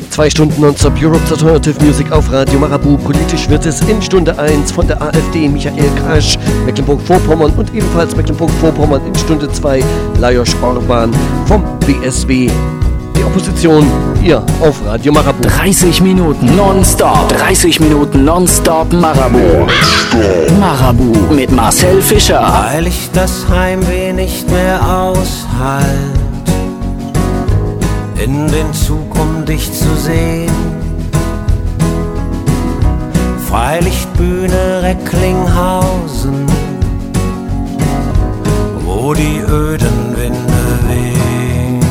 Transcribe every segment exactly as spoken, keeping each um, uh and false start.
Zwei Stunden Nonstop Europe's Alternative Music auf Radio Marabu. Politisch wird es in Stunde eins von der AfD Michael Krasch, Mecklenburg-Vorpommern, und ebenfalls Mecklenburg-Vorpommern in Stunde zwei Lajos Orban vom B S W. Die Opposition hier auf Radio Marabu. dreißig Minuten Nonstop. dreißig Minuten Nonstop Marabu. Marabu mit Marcel Fischer. Weil ich das Heimweh nicht mehr aushalte, in den Zug, um dich zu sehen. Freilichtbühne Recklinghausen, wo die öden Winde wehen.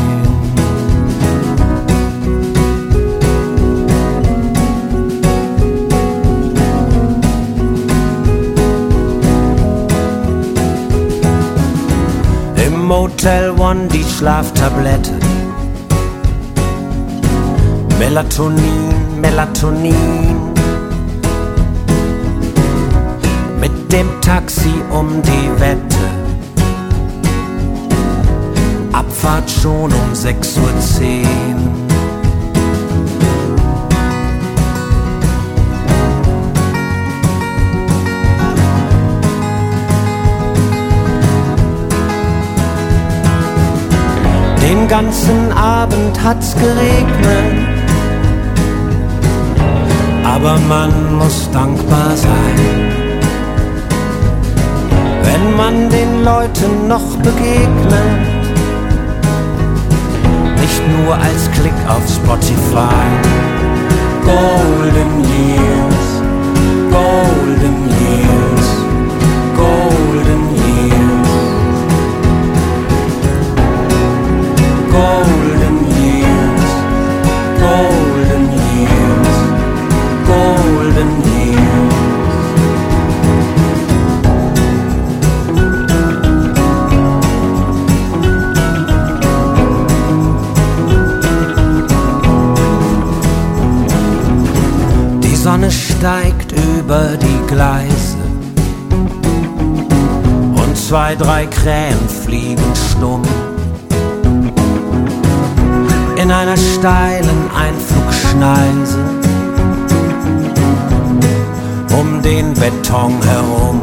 Im Motel One die Schlaftablette, Melatonin, Melatonin. Mit dem Taxi um die Wette, Abfahrt schon um sechs Uhr zehn. Den ganzen Abend hat's geregnet, aber man muss dankbar sein, wenn man den Leuten noch begegnet, nicht nur als Klick auf Spotify. Golden Years, Golden Years, Golden Years, Golden Years, Golden Years, Golden Years. Die Sonne steigt über die Gleise und zwei, drei Krähen fliegen stumm in einer steilen Einflugschneise um den Beton herum.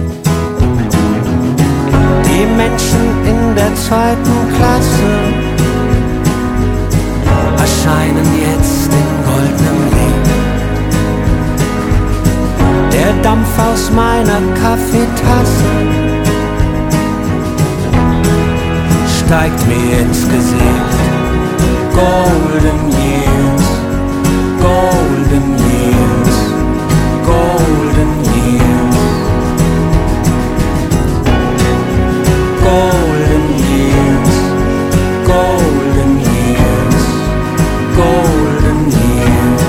Die Menschen in der zweiten Klasse erscheinen jetzt in goldenem Licht. Der Dampf aus meiner Kaffeetasse steigt mir ins Gesicht. Golden Years, Golden Years, Golden Years, Golden Years, Golden Years, Golden Years.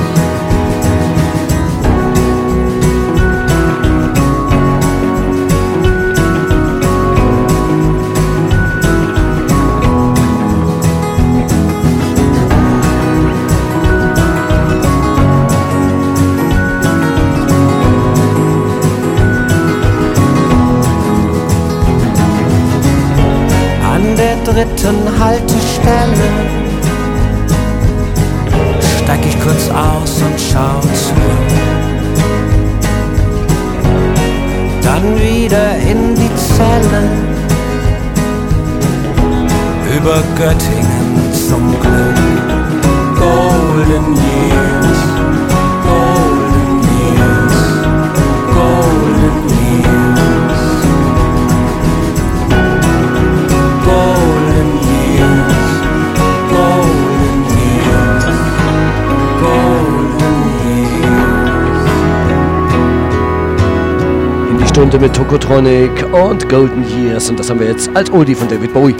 Dritten Haltestelle steig ich kurz aus und schau zurück, dann wieder in die Zelle, über Göttingen zum Glück. Golden Years, Golden Years, Golden Years, Golden Years, Golden Years, Golden Years. In die Stunde mit Tokotronic und Golden Years, und das haben wir jetzt als Oldie von David Bowie.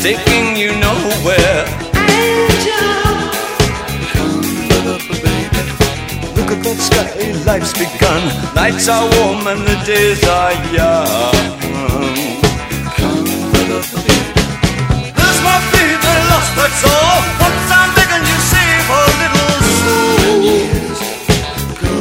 Taking you nowhere. Angel, come, little baby. that sky, life's begun. Nights are warm and the days are young. There's my baby lost, that's all. Once I'm begging you, save a little soul. Years go.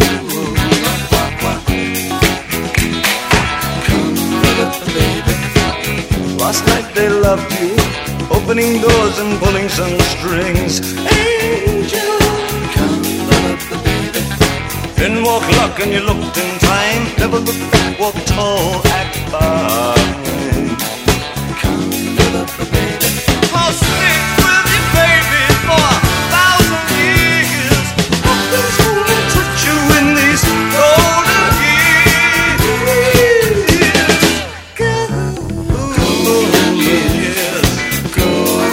Come, baby. Last night they loved you, opening doors and pulling some strings. Angel, come, baby. Then walk luck and you looked in time. Never look back, walk tall, act fine. Come, baby. I'll stick with you, baby, for a thousand years. Nothing's gonna touch you in these golden years. Go, golden years. Go,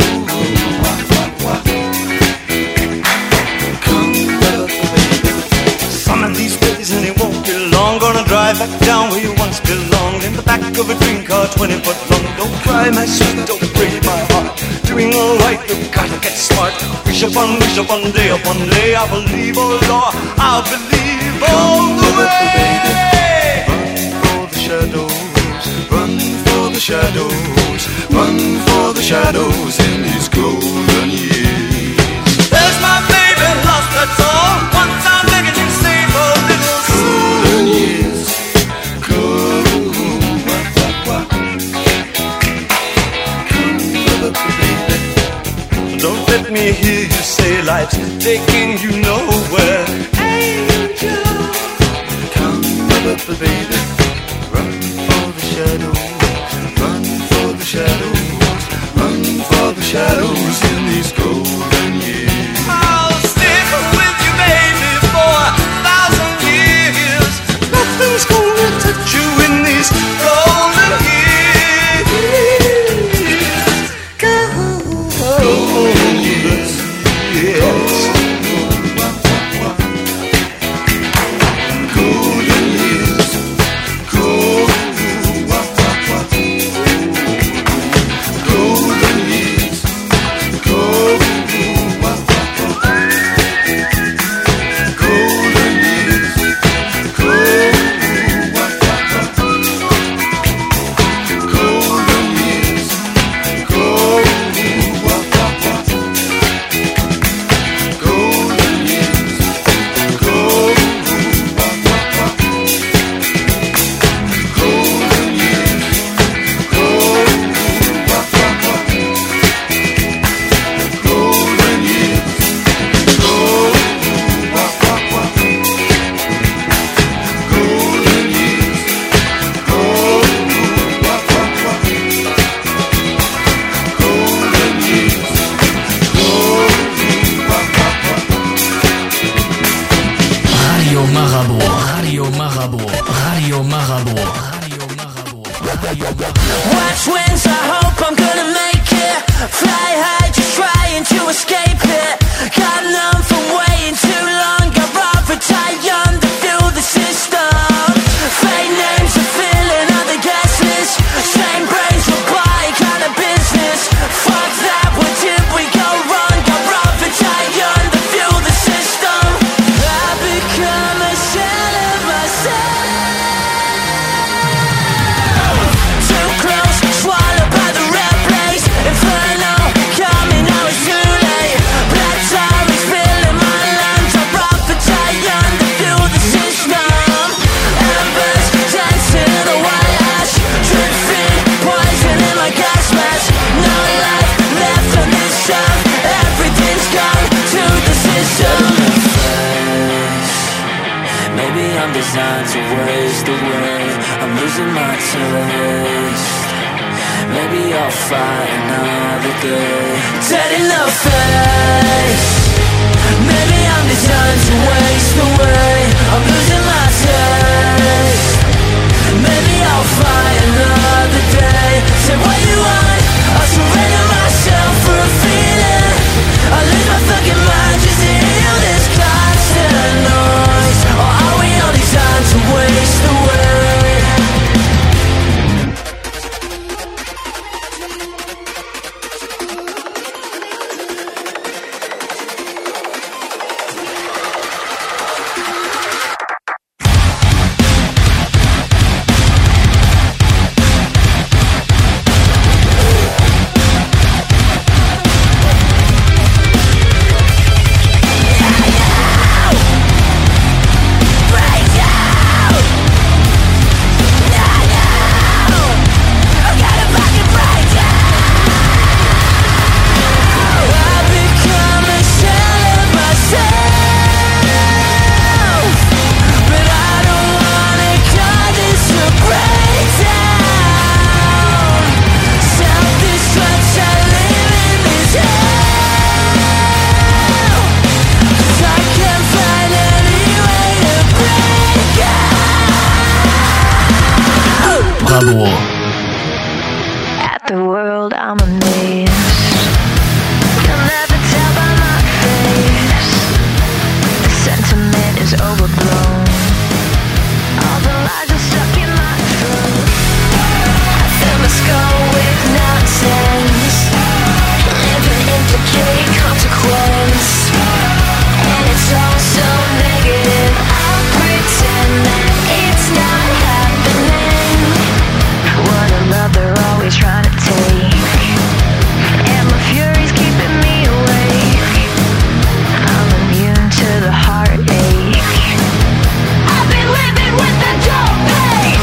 come, baby. Some of these days and it won't be long. Gonna drive back down where you once belonged, in the back of a dream car, twenty foot long. Don't cry, my sweet, don't break my heart. Doing alright, you've gotta get smart. Wish upon, wish upon, day upon day. I believe, oh Lord, I believe all the way. Run for the shadows, run for the shadows, run for the shadows in these golden years. There's my baby lost, that's all. Once I'm begging you, save a little golden years. Don't let me hear you say life's taking you nowhere. Angel, come, baby. Run for the shadows, run for the shadows, run for the shadows in these golden years. I'll stick with you, baby, for a thousand years. Nothing's gonna touch you in these golden years. Golden years, yes. Golden years, golden, golden years, golden, golden years, golden years, golden. Watch winds, I hope I'm gonna make it. Fly high, just trying to escape it. Got numb from waiting too long. I'd rather die young to feel the system. Fake names are filling out the guest list. Same brains with body kind of business. Fuck that, where did we go wrong? I'd rather die young to feel the system. I become a shell of myself. Swallowed by the red blaze, inferno coming, now it's too late. Black tar is filling my lungs. I'd rather die young to feel the system. Embers dancing in the white ash, dripping poison in my gas mask. No life left on this earth, everything's gone to the system. Maybe I'm designed to waste away. I'm losing my taste. Maybe I'll fight another day. Dead in the face. Maybe I'm designed to waste away. I'm losing my taste. Maybe I'll fight another day. Say what you want, I'll surrender myself for a feeling. I lose my fucking mind just to hear this constant noise. Or are we all designed to waste away? Marabou. At the world I'm amazed. You'll never tell by my face. The sentiment is overblown. All the lies are stuck in my throat. I fill my skull with nonsense. Living implicate consequence. And it's all so negative. I'll pretend that it's not happening. What a love they're always trying to take. And my fury's keeping me awake. I'm immune to the heartache. I've been living with the dull pain.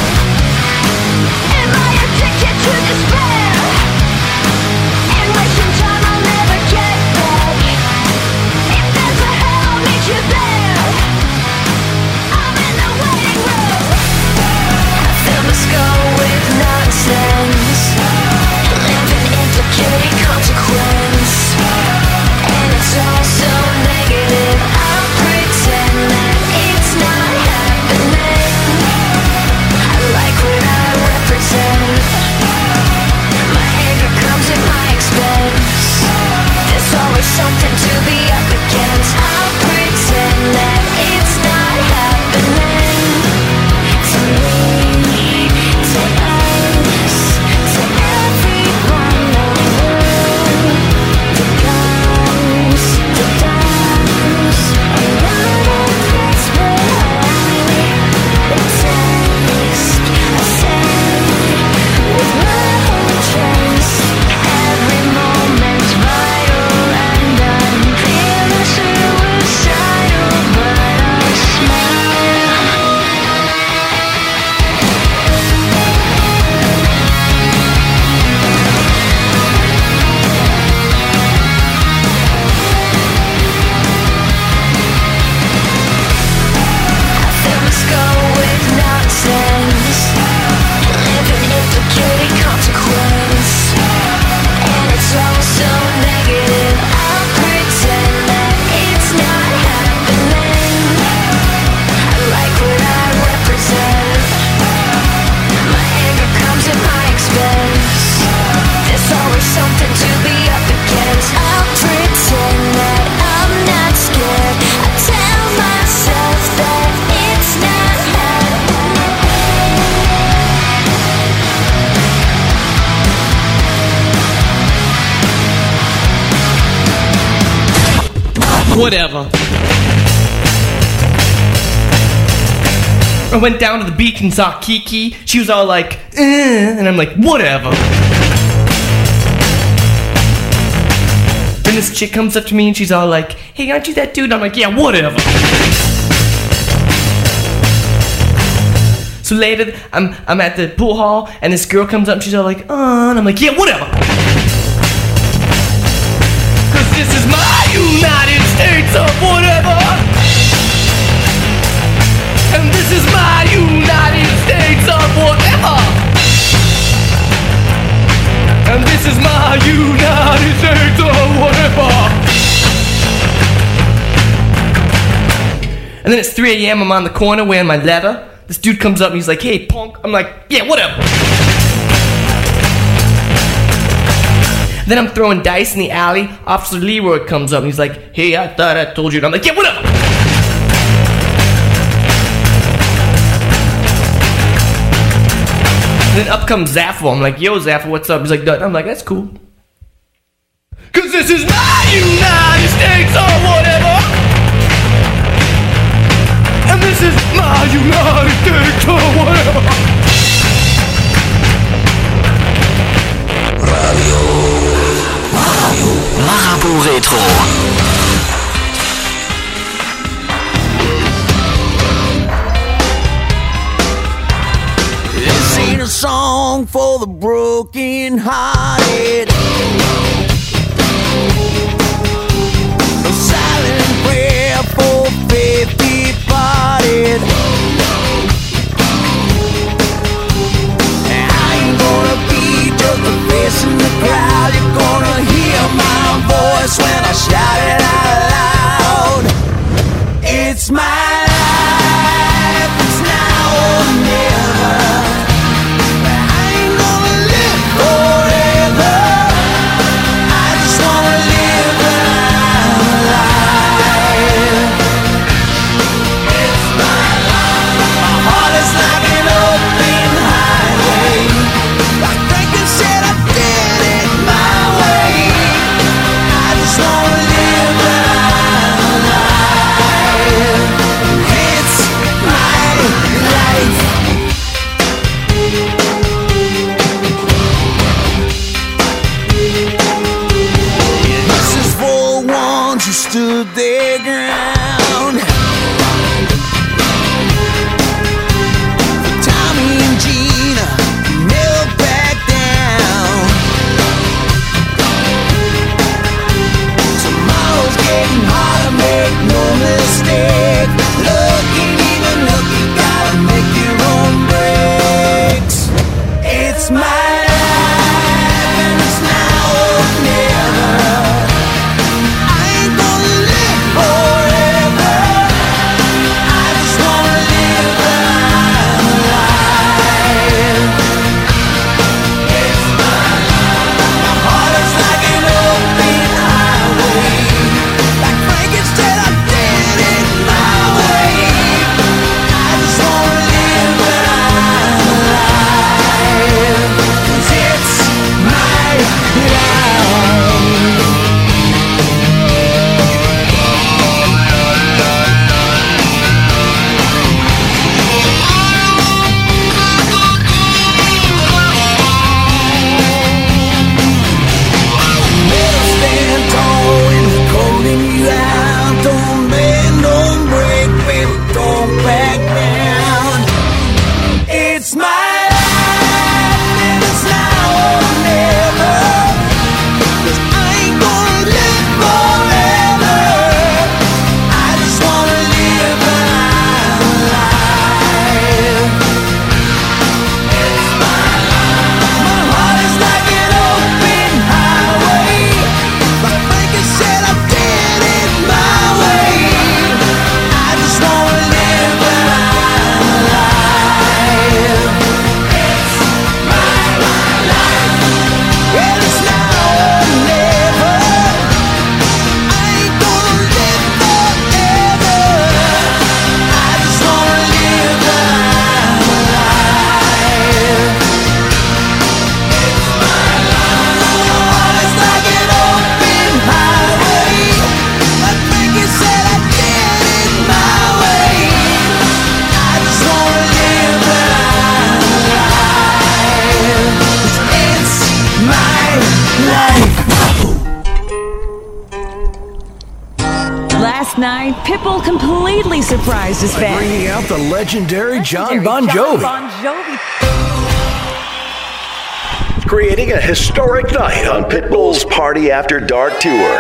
Am I addicted to despair? And wasting time I'll never get back. If there's a hell, I'll meet you there. I'm in the waiting room. I fill my skull with nonsense. Living implicating consequence. And it's all so negative. I'll pretend that it's not happening. I like what I represent. My anger comes at my expense. There's always something to be up against. I'll pretend that it's not happening. To me, to us, to everyone around. The guns, the dimes, a lot of place behind. The taste, I say, with my whole chest. Every moment's vital and I'm feeling suicidal, but I smile. I fill my skull with nonsense. Living implicating consequence. And it's all so negative. I'll pretend that it's not happening. I like what I represent. My anger comes at my expense. There's always something to be up against. I'll pretend that I'm not scared. I tell myself that it's not happening. Whatever. I went down to the beach and saw Kiki. She was all like, eh, and I'm like, whatever. Then this chick comes up to me and she's all like, hey, aren't you that dude? And I'm like, yeah, whatever. So later, I'm I'm at the pool hall and this girl comes up and she's all like, uh, and I'm like, yeah, whatever. Cause this is my United States of whatever. And this is my United States of whatever. And this is my United States of whatever. And then it's three a.m. I'm on the corner wearing my leather. This dude comes up and he's like, hey, punk. I'm like, yeah, whatever. Then I'm throwing dice in the alley. Officer Leroy comes up and he's like, hey, I thought I told you. And I'm like, yeah, whatever. And then up comes Zaffo. I'm like, yo, Zaffo, what's up? He's like, Dutton. I'm like, that's cool. Cause this is my United States or whatever. And this is my United States or whatever. Radio Marabou Rétro. This ain't a song for the broken hearted. A silent prayer for faith departed. I ain't gonna be just a face in the crowd. You're gonna hear my voice when I shout it out loud. It's my life, it's now or never. you stood their ground. Tommy and Gina never back down. Tomorrow's getting harder, make no mistake. Look, ain't even look, you gotta make your own breaks. It's my life and it's now or never. I ain't gonna live forever. I just wanna live when I'm alive. It's my life. My heart is like an open highway. Like Frankenstein, I did it my way. I just wanna live when I'm alive. 'Cause it's my life. Never stand tall when they're calling you out. Don't bend, don't break, baby, don't back down. It's my life and it's now or never. 'Cause I ain't gonna live forever. I just wanna live when I'm alive. It's my life. My heart is like an open highway. Like Frankenstein, I did it my way. I just wanna live when I'm alive. It's my life. And it's now or never. I ain't gonna live forever. I just wanna live when I'm alive. It's my life. My heart is like an open highway. Like Frankenstein, I did it my way. I just wanna live when I'm alive. 'Cause it's my life. Last night, Pitbull completely surprised his fans. Bringing out the legendary John Legendary Bon Jovi. Bon Jovi. Creating a historic night on Pitbull's Party After Dark tour.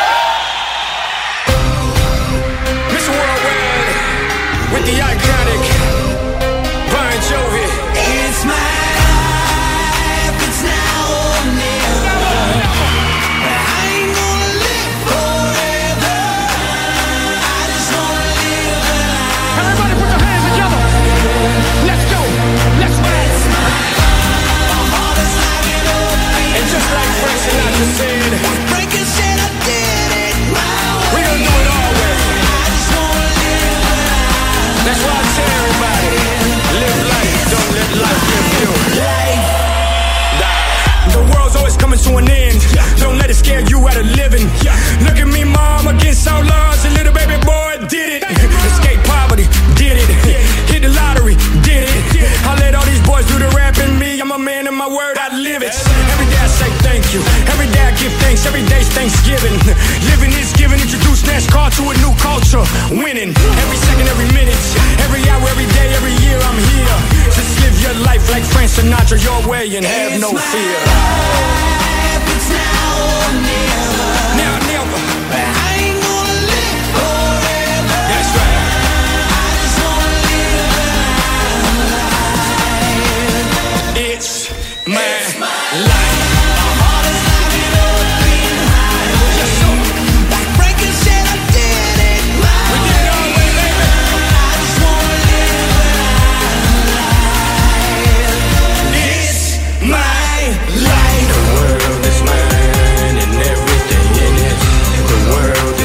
Mister Worldwide with the iconic Bon Jovi. It's my life, it's now or never. I ain't gonna live forever. I just wanna live when I'm Everybody put your hands together. Let's go. Let's dance. My heart is like an open And just like Frank Sinatra said, Frankenstein, I did it my way. we're gonna do it all way. I just wanna live when I'm That's why I tell everybody, live life, don't let life live you. alive. The world's always coming to an end. Don't let it scare you out of living. Look at me, mom, against all odds. A little baby boy did it. Escape poverty, did it. Hit the lottery, did it. I let all these boys do the rap and me. I'm a man of my word, I live it. Every day I say thank you. Every day I give thanks. Every day's Thanksgiving. Living is giving. Introduce NASCAR to a new culture. Winning. Every second, every minute. Every hour, every day, every year I'm here. Just live your life like Frank Sinatra your way and have no fear. It's now or never. Now, never. I ain't gonna live forever. That's right. I just wanna live when I'm alive. It's my life. My heart is like an open highway. Yes, sir. Like Frankenstein, I did it my We did it all way, baby. I just wanna live when I'm alive. It's my life. The world is mine and everything in it. The world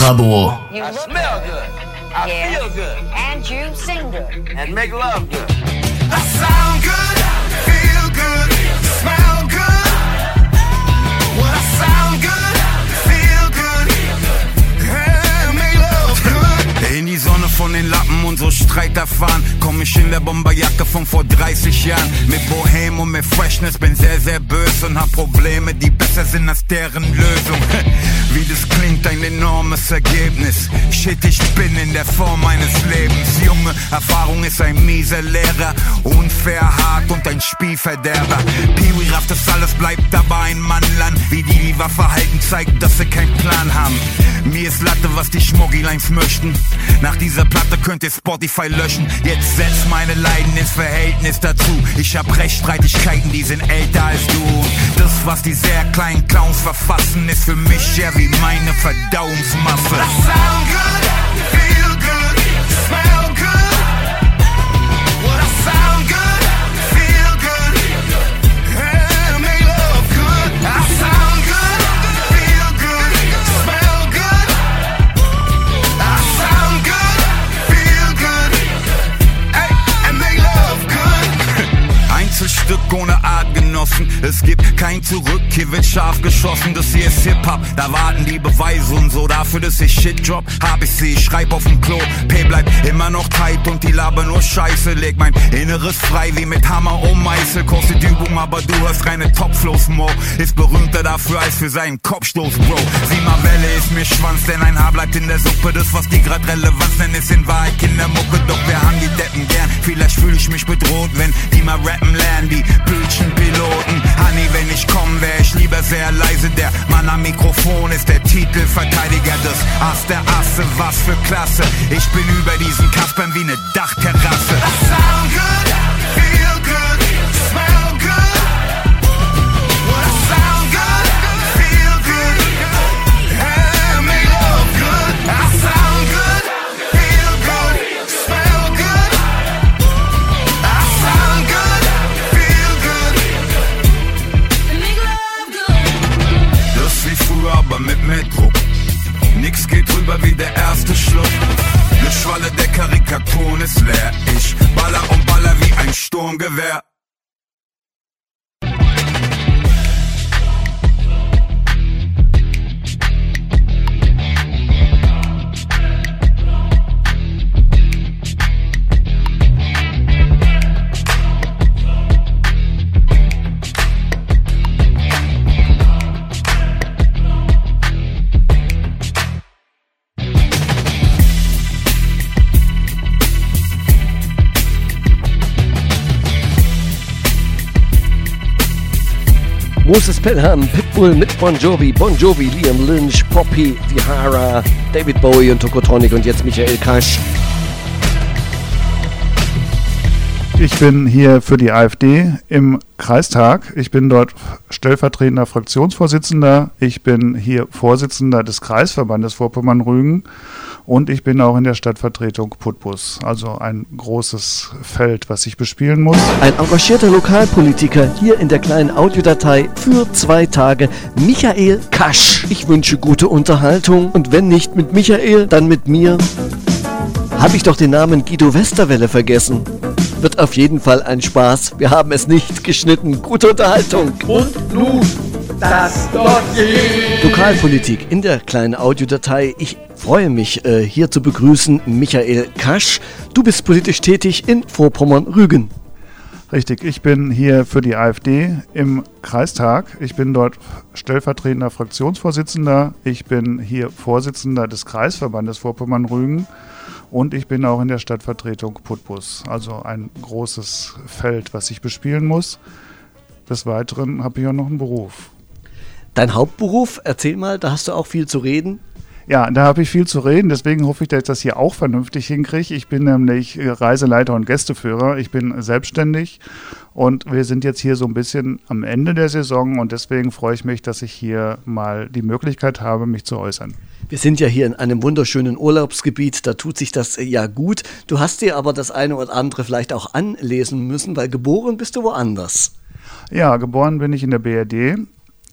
Marabu. You I smell good. I yeah. feel good. And you sing good. And make love good. I sound good, feel good, smell good. Well, I sound good, feel good, and make love good. In die Sonne von den Lappen und so Streit erfahren, komm ich in der Bomberjacke von vor dreißig Jahren. Mit Bohem und mit Freshness, bin sehr, sehr böse und hab Probleme, die besser sind als deren Lösung. Wie das klingt, ein enormes Ergebnis. Shit, ich bin in der Form meines Lebens. Junge, Erfahrung ist ein mieser Lehrer. Unfair, hart und ein Spielverderber. Pee-wee rafft, das alles bleibt aber ein Mannland. Wie die die Waffe halten, zeigt, dass sie keinen Plan haben. Mir ist Latte, was die Schmoggilines möchten. Nach dieser Platte könnt ihr Spotify löschen. Jetzt setz meine Leiden ins Verhältnis dazu. Ich hab Rechtsstreitigkeiten, die sind älter als du. Und das, was die sehr kleinen Clowns verfassen, ist für mich ja wie meine Verdauungsmasse. I sound good, feel good, smell good. Well, I sound good, feel good, and make love good. I sound good, feel good, smell good. I sound good, feel good, hey, and make love good. Einzelstück ohne Artgenossen, es gibt kein Zurück, hier wird scharf geschossen, das hier ist Hip-Hop, da warten die Beweise und so, dafür, dass ich Shit drop, hab ich sie, ich schreib auf dem Klo, P bleibt immer noch tight und die labern nur Scheiße, leg mein Inneres frei wie mit Hammer und Meißel, kostet Übung, aber du hörst reine Topflows, Mo, ist berühmter dafür als für seinen Kopfstoß, Bro, sieh mal Welle ist mir Schwanz, denn ein Haar bleibt in der Suppe, das was die grad Relevanz nennen, ist in Wahrheit Kindermucke, doch wir haben die Deppen gern, vielleicht fühl ich mich bedroht, wenn die mal rappen lernen, die Bildschirmpiloten, Honey, wenn ich komm, wär ich lieber sehr leise. Der Mann am Mikrofon ist der Titelverteidiger des Ass der Asse. Was für Klasse, ich bin über diesen Kaspern wie ne Dachterrasse. I sound good, feel good, smell good. Well, I sound good, feel good, and make love good. I sound good, feel good, smell good. I sound good, feel good, and make love good. Das wie früher, aber mit mehr Druck. Nix geht drüber wie der erste Schluck. Ne Schwalle der Karikaturen ist leer. Ich baller und baller wie ein Sturmgewehr. Moses Pelham, Pitbull mit Bon Jovi, Bon Jovi, Liam Lynch, Poppy, Dihara, David Bowie und Tokotronic und jetzt Michael Kasch. Ich bin hier für die AfD im Kreistag. Ich bin dort stellvertretender Fraktionsvorsitzender. Ich bin hier Vorsitzender des Kreisverbandes Vorpommern-Rügen und ich bin auch in der Stadtvertretung Putbus. Also ein großes Feld, was ich bespielen muss. Ein engagierter Lokalpolitiker hier in der kleinen Audiodatei für zwei Tage, Michael Kasch. Ich wünsche gute Unterhaltung und wenn nicht mit Michael, dann mit mir. Habe ich doch den Namen Guido Westerwelle vergessen. Wird auf jeden Fall ein Spaß. Wir haben es nicht geschnitten. Gute Unterhaltung. Und nun das Dossier. Lokalpolitik in der kleinen Audiodatei. Ich freue mich, äh, hier zu begrüßen Michael Kasch. Du bist politisch tätig in Vorpommern-Rügen. Richtig, ich bin hier für die AfD im Kreistag. Ich bin dort stellvertretender Fraktionsvorsitzender. Ich bin hier Vorsitzender des Kreisverbandes Vorpommern-Rügen. Und ich bin auch in der Stadtvertretung Putbus, also ein großes Feld, was ich bespielen muss. Des Weiteren habe ich auch noch einen Beruf. Dein Hauptberuf, erzähl mal, da hast du auch viel zu reden. Ja, da habe ich viel zu reden, deswegen hoffe ich, dass ich das hier auch vernünftig hinkriege. Ich bin nämlich Reiseleiter und Gästeführer, ich bin selbstständig und wir sind jetzt hier so ein bisschen am Ende der Saison und deswegen freue ich mich, dass ich hier mal die Möglichkeit habe, mich zu äußern. Wir sind ja hier in einem wunderschönen Urlaubsgebiet, da tut sich das ja gut. Du hast dir aber das eine oder andere vielleicht auch anlesen müssen, weil geboren bist du woanders. Ja, geboren bin ich in der B R D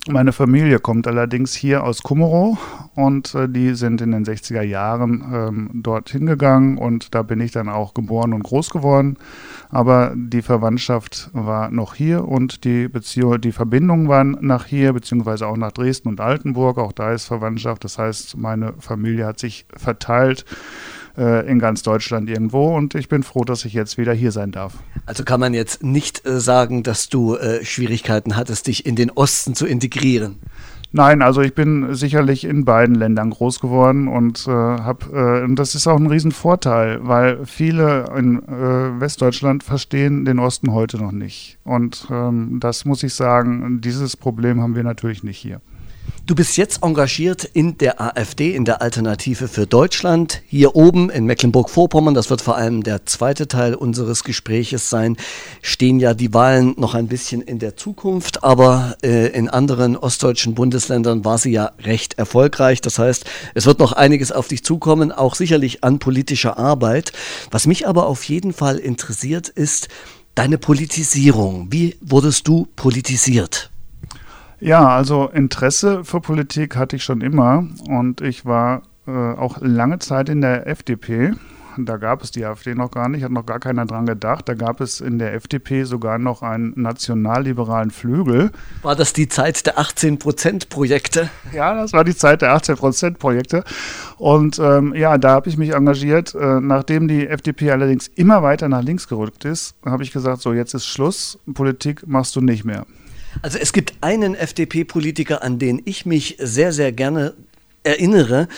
Meine Familie kommt allerdings hier aus Kumerow und äh, die sind in den sechziger Jahren ähm, dorthin gegangen und da bin ich dann auch geboren und groß geworden. Aber die Verwandtschaft war noch hier und die Beziehung, die Verbindungen waren nach hier, beziehungsweise auch nach Dresden und Altenburg. Auch da ist Verwandtschaft. Das heißt, meine Familie hat sich verteilt äh, in ganz Deutschland irgendwo und ich bin froh, dass ich jetzt wieder hier sein darf. Also kann man jetzt nicht äh, sagen, dass du äh, Schwierigkeiten hattest, dich in den Osten zu integrieren? Nein, also ich bin sicherlich in beiden Ländern groß geworden und äh, habe, äh, und das ist auch ein Riesenvorteil, weil viele in äh, Westdeutschland verstehen den Osten heute noch nicht. Und ähm, das muss ich sagen, dieses Problem haben wir natürlich nicht hier. Du bist jetzt engagiert in der AfD, in der Alternative für Deutschland, hier oben in Mecklenburg-Vorpommern. Das wird vor allem der zweite Teil unseres Gespräches sein. Stehen ja die Wahlen noch ein bisschen in der Zukunft, aber äh, in anderen ostdeutschen Bundesländern war sie ja recht erfolgreich. Das heißt, es wird noch einiges auf dich zukommen, auch sicherlich an politischer Arbeit. Was mich aber auf jeden Fall interessiert, ist deine Politisierung. Wie wurdest du politisiert? Ja, also Interesse für Politik hatte ich schon immer und ich war äh, auch lange Zeit in der F D P. Da gab es die AfD noch gar nicht, hat noch gar keiner dran gedacht. Da gab es in der F D P sogar noch einen nationalliberalen Flügel. War das die Zeit der achtzehn Prozent Projekte? Ja, das war die Zeit der achtzehn Prozent Projekte. Und ähm, ja, da habe ich mich engagiert. Äh, nachdem die F D P allerdings immer weiter nach links gerückt ist, habe ich gesagt, so jetzt ist Schluss, Politik machst du nicht mehr. Also es gibt einen F D P-Politiker, an den ich mich sehr, sehr gerne erinnere.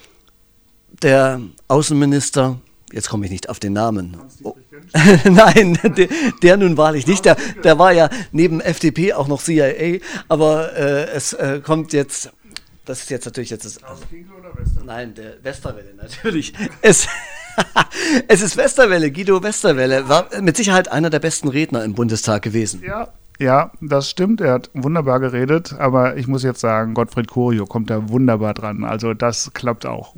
Der Außenminister, jetzt komme ich nicht auf den Namen. Oh. Nein, der, der nun wahrlich nicht. Der, der war ja neben F D P auch noch C I A, aber äh, es äh, kommt jetzt, das ist jetzt natürlich jetzt das... Also, nein, der Westerwelle natürlich. Es, es ist Westerwelle, Guido Westerwelle, war mit Sicherheit einer der besten Redner im Bundestag gewesen. Ja. Ja, das stimmt, er hat wunderbar geredet, aber ich muss jetzt sagen, Gottfried Curio kommt da wunderbar dran, also das klappt auch.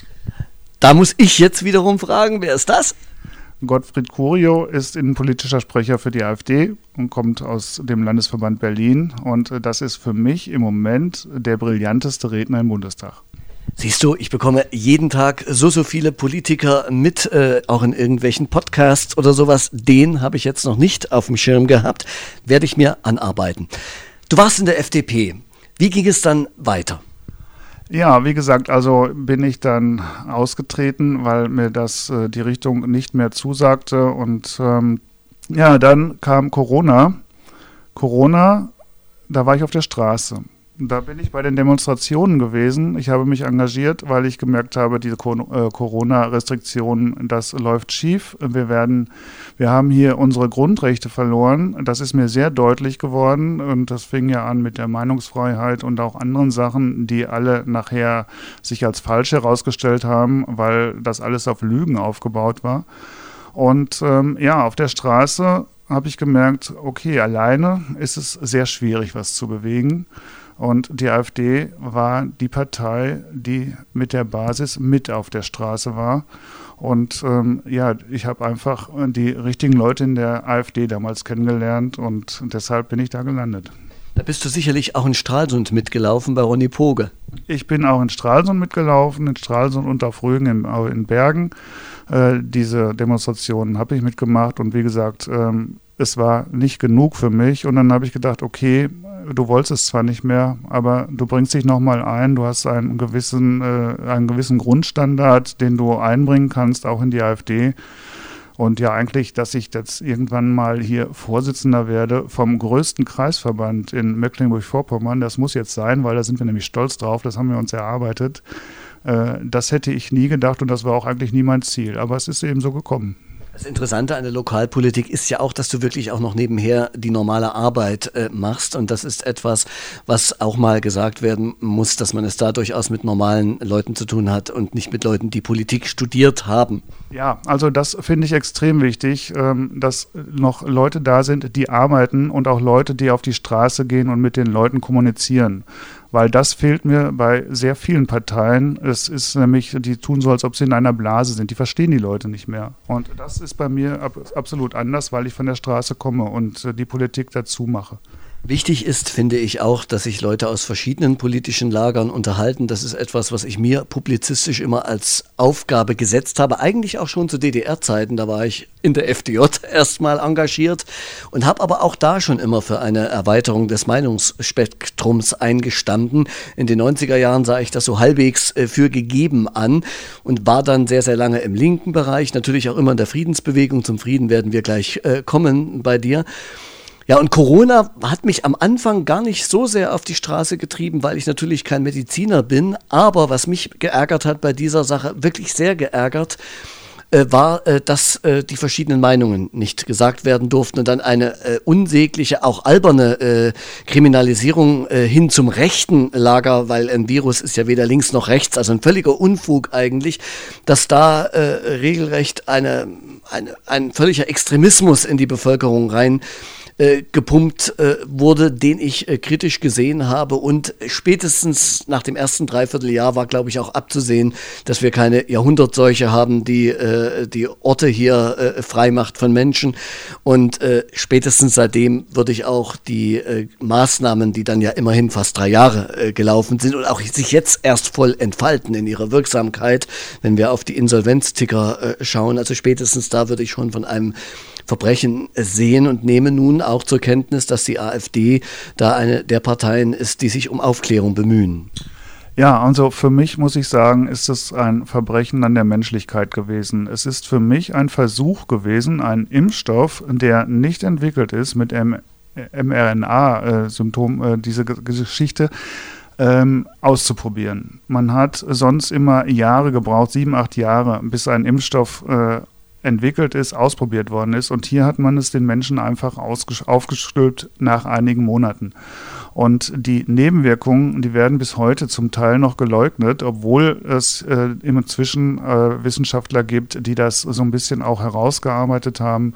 Da muss ich jetzt wiederum fragen, wer ist das? Gottfried Curio ist innenpolitischer Sprecher für die AfD und kommt aus dem Landesverband Berlin und das ist für mich im Moment der brillanteste Redner im Bundestag. Siehst du, ich bekomme jeden Tag so, so viele Politiker mit, äh, auch in irgendwelchen Podcasts oder sowas. Den habe ich jetzt noch nicht auf dem Schirm gehabt, werde ich mir anarbeiten. Du warst in der F D P. Wie ging es dann weiter? Ja, wie gesagt, also bin ich dann ausgetreten, weil mir das äh, die Richtung nicht mehr zusagte. Und ähm, ja, dann kam Corona. Corona, da war ich auf der Straße. Da bin ich bei den Demonstrationen gewesen. Ich habe mich engagiert, weil ich gemerkt habe, diese Corona-Restriktionen, das läuft schief. Wir werden, wir haben hier unsere Grundrechte verloren. Das ist mir sehr deutlich geworden und das fing ja an mit der Meinungsfreiheit und auch anderen Sachen, die alle nachher sich als falsch herausgestellt haben, weil das alles auf Lügen aufgebaut war. Und ähm, ja, auf der Straße habe ich gemerkt, okay, alleine ist es sehr schwierig, was zu bewegen. Und die AfD war die Partei, die mit der Basis mit auf der Straße war. Und ähm, ja, ich habe einfach die richtigen Leute in der AfD damals kennengelernt und deshalb bin ich da gelandet. Da bist du sicherlich auch in Stralsund mitgelaufen bei Ronny Poge. Ich bin auch in Stralsund mitgelaufen, in Stralsund und auf Rügen in, in Bergen. Äh, diese Demonstrationen habe ich mitgemacht und wie gesagt, ähm, es war nicht genug für mich und dann habe ich gedacht, okay, du wolltest es zwar nicht mehr, aber du bringst dich nochmal ein, du hast einen gewissen, äh, einen gewissen Grundstandard, den du einbringen kannst, auch in die AfD. Und ja, eigentlich, dass ich jetzt irgendwann mal hier Vorsitzender werde vom größten Kreisverband in Mecklenburg-Vorpommern, das muss jetzt sein, weil da sind wir nämlich stolz drauf, das haben wir uns erarbeitet. Äh, das hätte ich nie gedacht und das war auch eigentlich nie mein Ziel, aber es ist eben so gekommen. Das Interessante an der Lokalpolitik ist ja auch, dass du wirklich auch noch nebenher die normale Arbeit äh, machst und das ist etwas, was auch mal gesagt werden muss, dass man es da durchaus mit normalen Leuten zu tun hat und nicht mit Leuten, die Politik studiert haben. Ja, also das finde ich extrem wichtig, ähm, dass noch Leute da sind, die arbeiten und auch Leute, die auf die Straße gehen und mit den Leuten kommunizieren. Weil das fehlt mir bei sehr vielen Parteien. Es ist nämlich, die tun so, als ob sie in einer Blase sind. Die verstehen die Leute nicht mehr. Und das ist bei mir ab, absolut anders, weil ich von der Straße komme und äh, die Politik dazu mache. Wichtig ist, finde ich auch, dass sich Leute aus verschiedenen politischen Lagern unterhalten. Das ist etwas, was ich mir publizistisch immer als Aufgabe gesetzt habe. Eigentlich auch schon zu D D R-Zeiten, da war ich in der F D J erstmal engagiert und habe aber auch da schon immer für eine Erweiterung des Meinungsspektrums eingestanden. In den neunziger Jahren sah ich das so halbwegs äh, für gegeben an und war dann sehr, sehr lange im linken Bereich, natürlich auch immer in der Friedensbewegung. Zum Frieden werden wir gleich äh, kommen bei dir. Ja, und Corona hat mich am Anfang gar nicht so sehr auf die Straße getrieben, weil ich natürlich kein Mediziner bin. Aber was mich geärgert hat bei dieser Sache, wirklich sehr geärgert, äh, war, äh, dass äh, die verschiedenen Meinungen nicht gesagt werden durften und dann eine äh, unsägliche, auch alberne äh, Kriminalisierung äh, hin zum rechten Lager, weil ein Virus ist ja weder links noch rechts, also ein völliger Unfug eigentlich, dass da äh, regelrecht eine, eine, ein völliger Extremismus in die Bevölkerung rein Äh, gepumpt äh, wurde, den ich äh, kritisch gesehen habe, und spätestens nach dem ersten Dreivierteljahr war, glaube ich, auch abzusehen, dass wir keine Jahrhundertseuche haben, die äh, die Orte hier äh, frei macht von Menschen, und äh, spätestens seitdem würde ich auch die äh, Maßnahmen, die dann ja immerhin fast drei Jahre äh, gelaufen sind und auch sich jetzt erst voll entfalten in ihrer Wirksamkeit, wenn wir auf die Insolvenzticker äh, schauen, also spätestens da würde ich schon von einem Verbrechen sehen und nehme nun auch zur Kenntnis, dass die AfD da eine der Parteien ist, die sich um Aufklärung bemühen. Ja, also für mich muss ich sagen, ist es ein Verbrechen an der Menschlichkeit gewesen. Es ist für mich ein Versuch gewesen, einen Impfstoff, der nicht entwickelt ist mit M R N A-Symptom, äh, diese G- Geschichte, ähm, auszuprobieren. Man hat sonst immer Jahre gebraucht, sieben, acht Jahre, bis ein Impfstoff äh, entwickelt ist, ausprobiert worden ist, und hier hat man es den Menschen einfach ausges- aufgestülpt nach einigen Monaten. Und die Nebenwirkungen, die werden bis heute zum Teil noch geleugnet, obwohl es äh, inzwischen äh, Wissenschaftler gibt, die das so ein bisschen auch herausgearbeitet haben.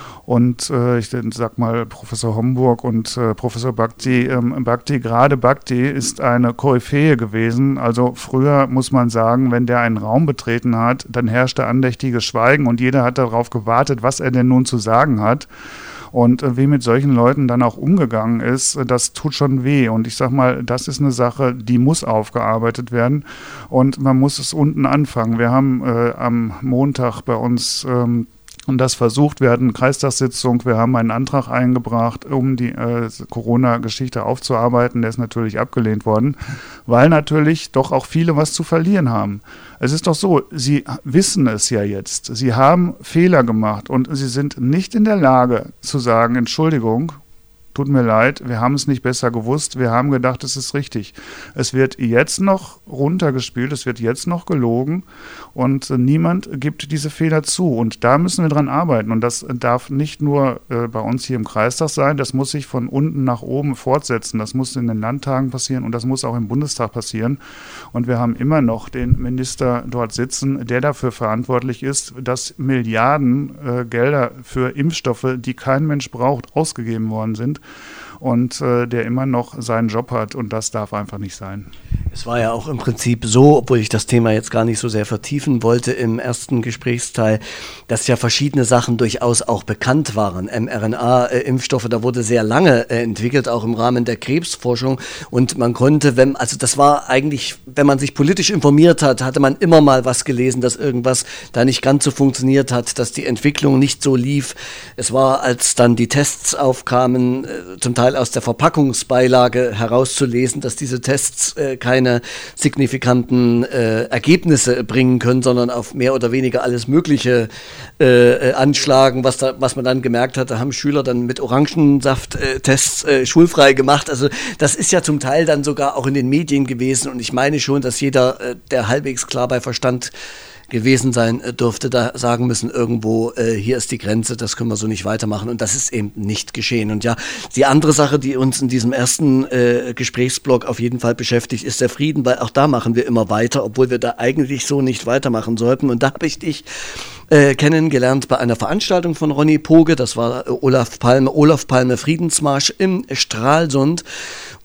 Und äh, ich sag mal, Professor Homburg und äh, Professor Bhakti, ähm, Bhakti, gerade Bhakti ist eine Koryphäe gewesen. Also früher muss man sagen, wenn der einen Raum betreten hat, dann herrschte andächtiges Schweigen und jeder hat darauf gewartet, was er denn nun zu sagen hat. Und äh, wie mit solchen Leuten dann auch umgegangen ist, äh, das tut schon weh. Und ich sag mal, das ist eine Sache, die muss aufgearbeitet werden. Und man muss es unten anfangen. Wir haben äh, am Montag bei uns ähm, und das versucht, wir hatten eine Kreistagssitzung, wir haben einen Antrag eingebracht, um die äh, Corona-Geschichte aufzuarbeiten. Der ist natürlich abgelehnt worden, weil natürlich doch auch viele was zu verlieren haben. Es ist doch so, sie wissen es ja jetzt, sie haben Fehler gemacht und sie sind nicht in der Lage zu sagen, Entschuldigung, tut mir leid, wir haben es nicht besser gewusst, wir haben gedacht, es ist richtig. Es wird jetzt noch runtergespielt, es wird jetzt noch gelogen und äh, niemand gibt diese Fehler zu. Und da müssen wir dran arbeiten. Und das darf nicht nur äh, bei uns hier im Kreistag sein, das muss sich von unten nach oben fortsetzen. Das muss in den Landtagen passieren und das muss auch im Bundestag passieren. Und wir haben immer noch den Minister dort sitzen, der dafür verantwortlich ist, dass Milliarden äh, Gelder für Impfstoffe, die kein Mensch braucht, ausgegeben worden sind. Und äh, der immer noch seinen Job hat, und das darf einfach nicht sein. Es war ja auch im Prinzip so, obwohl ich das Thema jetzt gar nicht so sehr vertiefen wollte im ersten Gesprächsteil, dass ja verschiedene Sachen durchaus auch bekannt waren. M R N A-Impfstoffe, da wurde sehr lange äh, entwickelt, auch im Rahmen der Krebsforschung, und man konnte, wenn, also das war eigentlich, wenn man sich politisch informiert hat, hatte man immer mal was gelesen, dass irgendwas da nicht ganz so funktioniert hat, dass die Entwicklung nicht so lief. Es war, als dann die Tests aufkamen, äh, zum Teil aus der Verpackungsbeilage herauszulesen, dass diese Tests äh, keine signifikanten äh, Ergebnisse bringen können, sondern auf mehr oder weniger alles Mögliche äh, äh, anschlagen, was, da, was man dann gemerkt hat, da haben Schüler dann mit Orangensaft-Tests äh, schulfrei gemacht. Also das ist ja zum Teil dann sogar auch in den Medien gewesen, und ich meine schon, dass jeder, äh, der halbwegs klar bei Verstand gewesen sein dürfte, da sagen müssen, irgendwo, äh, hier ist die Grenze, das können wir so nicht weitermachen, und das ist eben nicht geschehen. Und ja, die andere Sache, die uns in diesem ersten äh, Gesprächsblock auf jeden Fall beschäftigt, ist der Frieden, weil auch da machen wir immer weiter, obwohl wir da eigentlich so nicht weitermachen sollten. Und da habe ich dich äh, kennengelernt bei einer Veranstaltung von Ronny Poge, das war äh, Olaf Palme, Olaf Palme Friedensmarsch im Stralsund.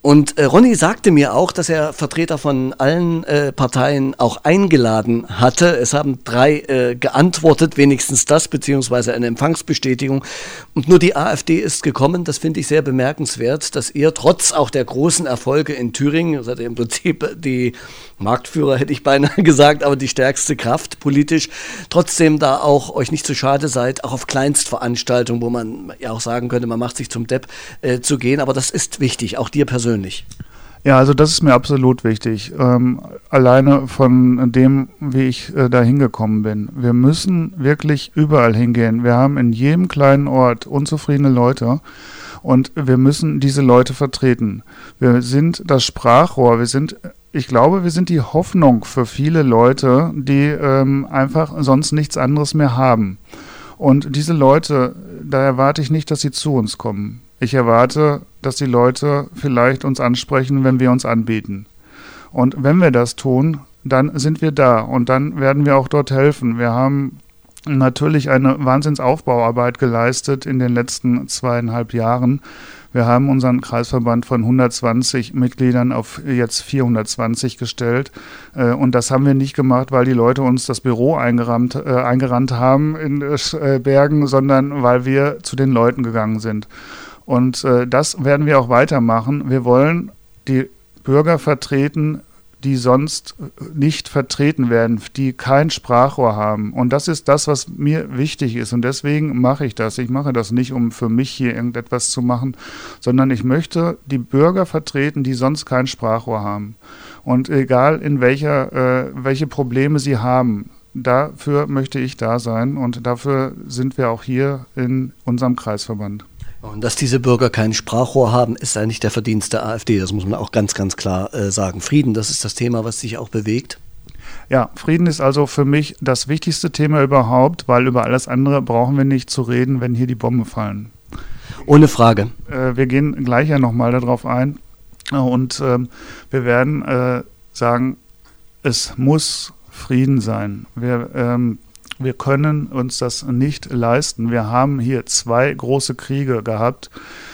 Und äh, Ronny sagte mir auch, dass er Vertreter von allen äh, Parteien auch eingeladen hatte. Es haben drei äh, geantwortet, wenigstens das, beziehungsweise eine Empfangsbestätigung. Und nur die AfD ist gekommen. Das finde ich sehr bemerkenswert, dass ihr trotz auch der großen Erfolge in Thüringen, seid ihr im Prinzip die Marktführer, hätte ich beinahe gesagt, aber die stärkste Kraft politisch, trotzdem da auch euch nicht zu schade seid, auch auf Kleinstveranstaltungen, wo man ja auch sagen könnte, man macht sich zum Depp, äh, zu gehen. Aber das ist wichtig, auch dir persönlich. Ja, also das ist mir absolut wichtig. Ähm, alleine von dem, wie ich äh, da hingekommen bin. Wir müssen wirklich überall hingehen. Wir haben in jedem kleinen Ort unzufriedene Leute und wir müssen diese Leute vertreten. Wir sind das Sprachrohr. Wir sind, ich glaube, wir sind die Hoffnung für viele Leute, die ähm, einfach sonst nichts anderes mehr haben. Und diese Leute, da erwarte ich nicht, dass sie zu uns kommen. Ich erwarte, dass die Leute vielleicht uns ansprechen, wenn wir uns anbieten. Und wenn wir das tun, dann sind wir da und dann werden wir auch dort helfen. Wir haben natürlich eine Wahnsinnsaufbauarbeit geleistet in den letzten zweieinhalb Jahren. Wir haben unseren Kreisverband von hundertzwanzig Mitgliedern auf jetzt vierhundertzwanzig gestellt. Und das haben wir nicht gemacht, weil die Leute uns das Büro eingerannt, äh, eingerannt haben in äh, Bergen, sondern weil wir zu den Leuten gegangen sind. Und äh, das werden wir auch weitermachen. Wir wollen die Bürger vertreten, die sonst nicht vertreten werden, die kein Sprachrohr haben. Und das ist das, was mir wichtig ist. Und deswegen mache ich das. Ich mache das nicht, um für mich hier irgendetwas zu machen, sondern ich möchte die Bürger vertreten, die sonst kein Sprachrohr haben. Und egal in welcher, äh, welche Probleme sie haben, dafür möchte ich da sein. Und dafür sind wir auch hier in unserem Kreisverband. Und dass diese Bürger kein Sprachrohr haben, ist eigentlich der Verdienst der AfD. Das muss man auch ganz, ganz klar äh, sagen. Frieden, das ist das Thema, was sich auch bewegt. Ja, Frieden ist also für mich das wichtigste Thema überhaupt, weil über alles andere brauchen wir nicht zu reden, wenn hier die Bomben fallen. Ohne Frage. Äh, wir gehen gleich ja nochmal darauf ein. Und äh, wir werden äh, sagen, es muss Frieden sein. Wir ähm, Wir können uns das nicht leisten. Wir haben hier zwei große Kriege gehabt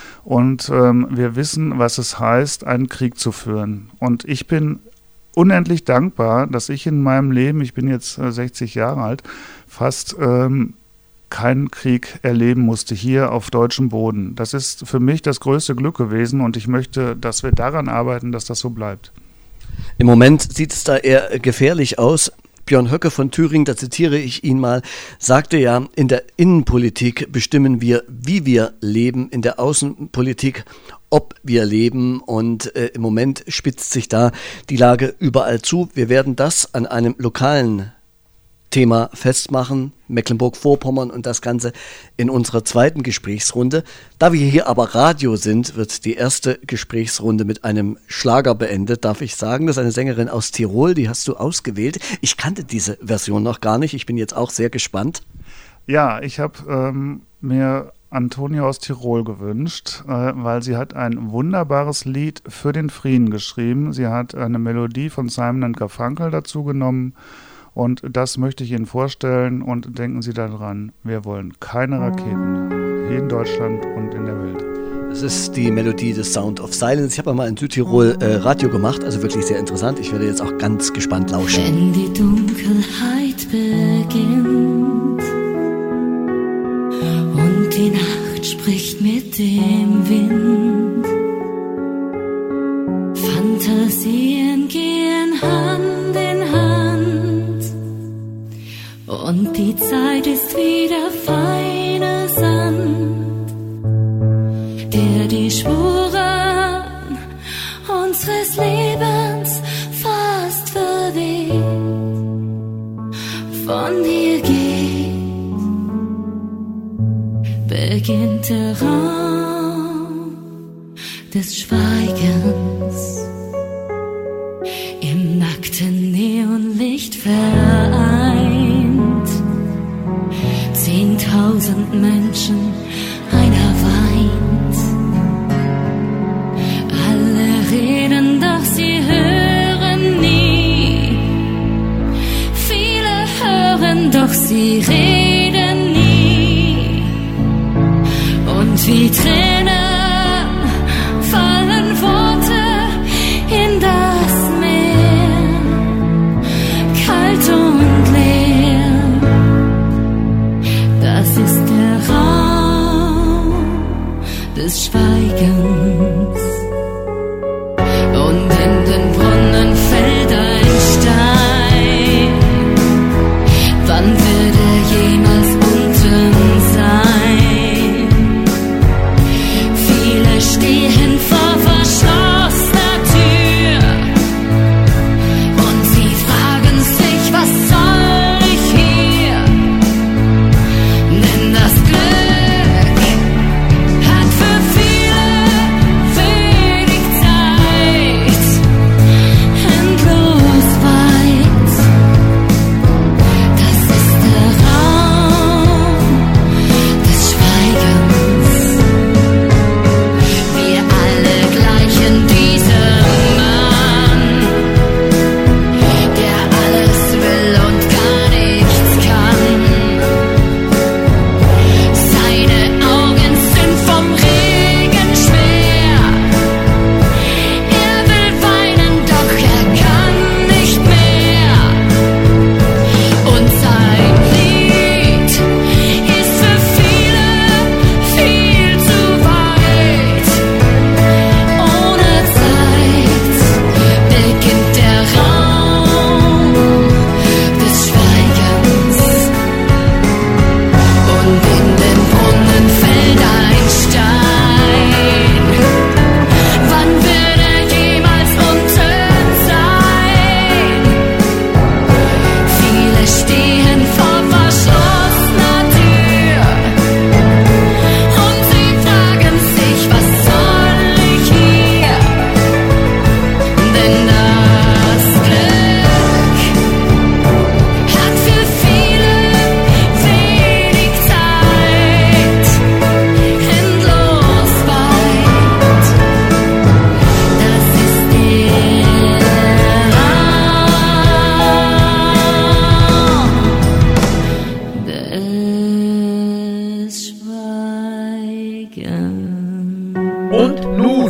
und ähm, wir wissen, was es heißt, einen Krieg zu führen. Und ich bin unendlich dankbar, dass ich in meinem Leben, ich bin jetzt äh, sechzig Jahre alt, fast ähm, keinen Krieg erleben musste hier auf deutschem Boden. Das ist für mich das größte Glück gewesen und ich möchte, dass wir daran arbeiten, dass das so bleibt. Im Moment sieht es da eher gefährlich aus. Björn Höcke von Thüringen, da zitiere ich ihn mal, sagte ja, in der Innenpolitik bestimmen wir, wie wir leben, in der Außenpolitik, ob wir leben. Und äh, im Moment spitzt sich da die Lage überall zu. Wir werden das an einem lokalen Thema festmachen, Mecklenburg-Vorpommern und das Ganze in unserer zweiten Gesprächsrunde. Da wir hier aber Radio sind, wird die erste Gesprächsrunde mit einem Schlager beendet, darf ich sagen. Das ist eine Sängerin aus Tirol, die hast du ausgewählt. Ich kannte diese Version noch gar nicht, ich bin jetzt auch sehr gespannt. Ja, ich habe ähm, mir Antonia aus Tirol gewünscht, äh, weil sie hat ein wunderbares Lied für den Frieden geschrieben. Sie hat eine Melodie von Simon and Garfunkel dazu genommen. Und das möchte ich Ihnen vorstellen und denken Sie daran, wir wollen keine Raketen hier in Deutschland und in der Welt. Das ist die Melodie des Sound of Silence. Ich habe mal in Südtirol äh, Radio gemacht, also wirklich sehr interessant. Ich werde jetzt auch ganz gespannt lauschen. Wenn die Dunkelheit beginnt und die Nacht spricht mit dem Wind, Fantasien gehen Hand in Hand. Und die Zeit ist wie der feine Sand, der die Spuren unseres Lebens fast verweht. Von dir geht, beginnt der Raum des Schweigens. Im nackten Neonlicht vereint zehntausend Menschen, einer weint. Alle reden, doch sie hören nie. Viele hören, doch sie reden nie. Und wie Tränen fallen Worte des Schweigens. Und in den Brunnen fällt ein Stein. Wann wird er jemals unten sein? Viele stehen vor verschlossener Tür und sie fragen sich, was soll ich hier? Denn das Glück hat für viele wenig Zeit, endlos weit. Das ist der Raum des Schweigens. Wir alle gleichen diesem Mann, der alles will und gar nichts kann. Seine Augen sind vom Regen schwer. Er will weinen, doch er kann nicht mehr. Und sein Lied ist für viele viel zu weit. Ohne Zeit beginnt der Raum des Schweigens. Und in den Brunnen fällt ein Stein. Wann wird er jemals unten sein? Viele stehen vor verschlossener Tür und sie fragen sich, was soll ich hier? Denn das Glück hat für viele wenig Zeit, endlos weit. Das ist der Raum des Schweigens. Und nun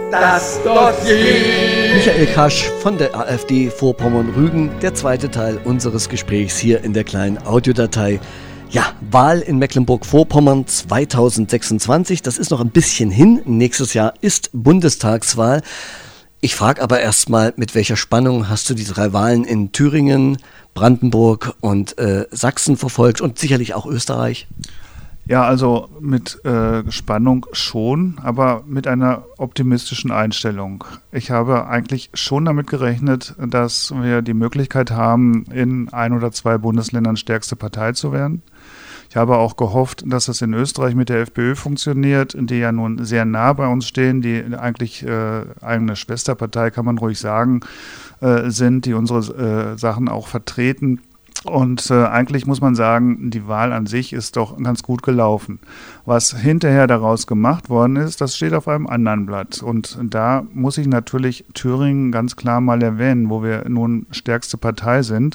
das Dossier. Michael Kasch von der AfD Vorpommern-Rügen, der zweite Teil unseres Gesprächs hier in der kleinen Audiodatei. Ja, Wahl in Mecklenburg-Vorpommern zweitausendsechsundzwanzig, das ist noch ein bisschen hin. Nächstes Jahr ist Bundestagswahl. Ich frage aber erstmal, mit welcher Spannung hast du die drei Wahlen in Thüringen, Brandenburg und äh, Sachsen verfolgt und sicherlich auch Österreich? Ja, also mit äh, Spannung schon, aber mit einer optimistischen Einstellung. Ich habe eigentlich schon damit gerechnet, dass wir die Möglichkeit haben, in ein oder zwei Bundesländern stärkste Partei zu werden. Ich habe auch gehofft, dass es in Österreich mit der FPÖ funktioniert, die ja nun sehr nah bei uns stehen, die eigentlich äh, eine Schwesterpartei, kann man ruhig sagen, äh, sind, die unsere äh, Sachen auch vertreten. Und äh, eigentlich muss man sagen, die Wahl an sich ist doch ganz gut gelaufen. Was hinterher daraus gemacht worden ist, das steht auf einem anderen Blatt. Und da muss ich natürlich Thüringen ganz klar mal erwähnen, wo wir nun stärkste Partei sind.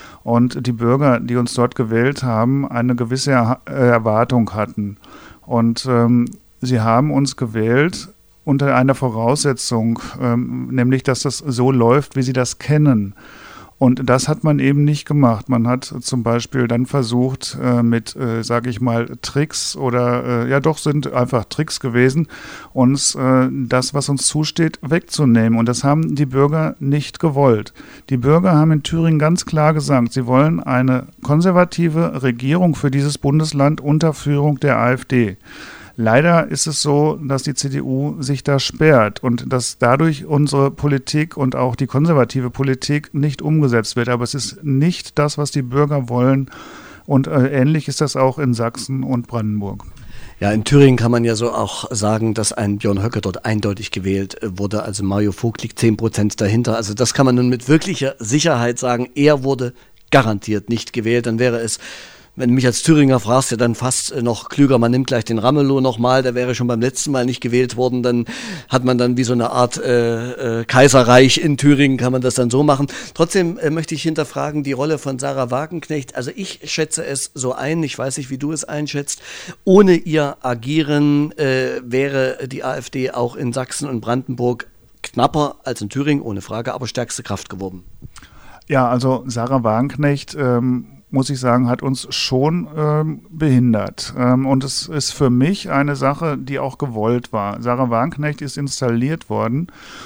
Und die Bürger, die uns dort gewählt haben, eine gewisse er- Erwartung hatten. Und ähm, sie haben uns gewählt unter einer Voraussetzung, ähm, nämlich, dass das so läuft, wie sie das kennen. Und das hat man eben nicht gemacht. Man hat zum Beispiel dann versucht, äh, mit, äh, sage ich mal, Tricks oder, äh, ja doch, sind einfach Tricks gewesen, uns äh, das, was uns zusteht, wegzunehmen. Und das haben die Bürger nicht gewollt. Die Bürger haben in Thüringen ganz klar gesagt, sie wollen eine konservative Regierung für dieses Bundesland unter Führung der AfD. Leider ist es so, dass die C D U sich da sperrt und dass dadurch unsere Politik und auch die konservative Politik nicht umgesetzt wird. Aber es ist nicht das, was die Bürger wollen. Und äh, ähnlich ist das auch in Sachsen und Brandenburg. Ja, in Thüringen kann man ja so auch sagen, dass ein Björn Höcke dort eindeutig gewählt wurde. Also Mario Vogt liegt zehn Prozent dahinter. Also das kann man nun mit wirklicher Sicherheit sagen. Er wurde garantiert nicht gewählt. Dann wäre es, wenn du mich als Thüringer fragst, ja dann fast noch klüger, man nimmt gleich den Ramelow nochmal, der wäre schon beim letzten Mal nicht gewählt worden, dann hat man dann wie so eine Art äh, äh, Kaiserreich in Thüringen, kann man das dann so machen. Trotzdem äh, möchte ich hinterfragen die Rolle von Sarah Wagenknecht. Also ich schätze es so ein, ich weiß nicht, wie du es einschätzt, ohne ihr Agieren äh, wäre die AfD auch in Sachsen und Brandenburg knapper als in Thüringen, ohne Frage, aber stärkste Kraft geworden. Ja, also Sarah Wagenknecht ähm, muss ich sagen, hat uns schon ähm, behindert. Ähm, und es ist für mich eine Sache, die auch gewollt war. Sarah Wagenknecht ist installiert worden,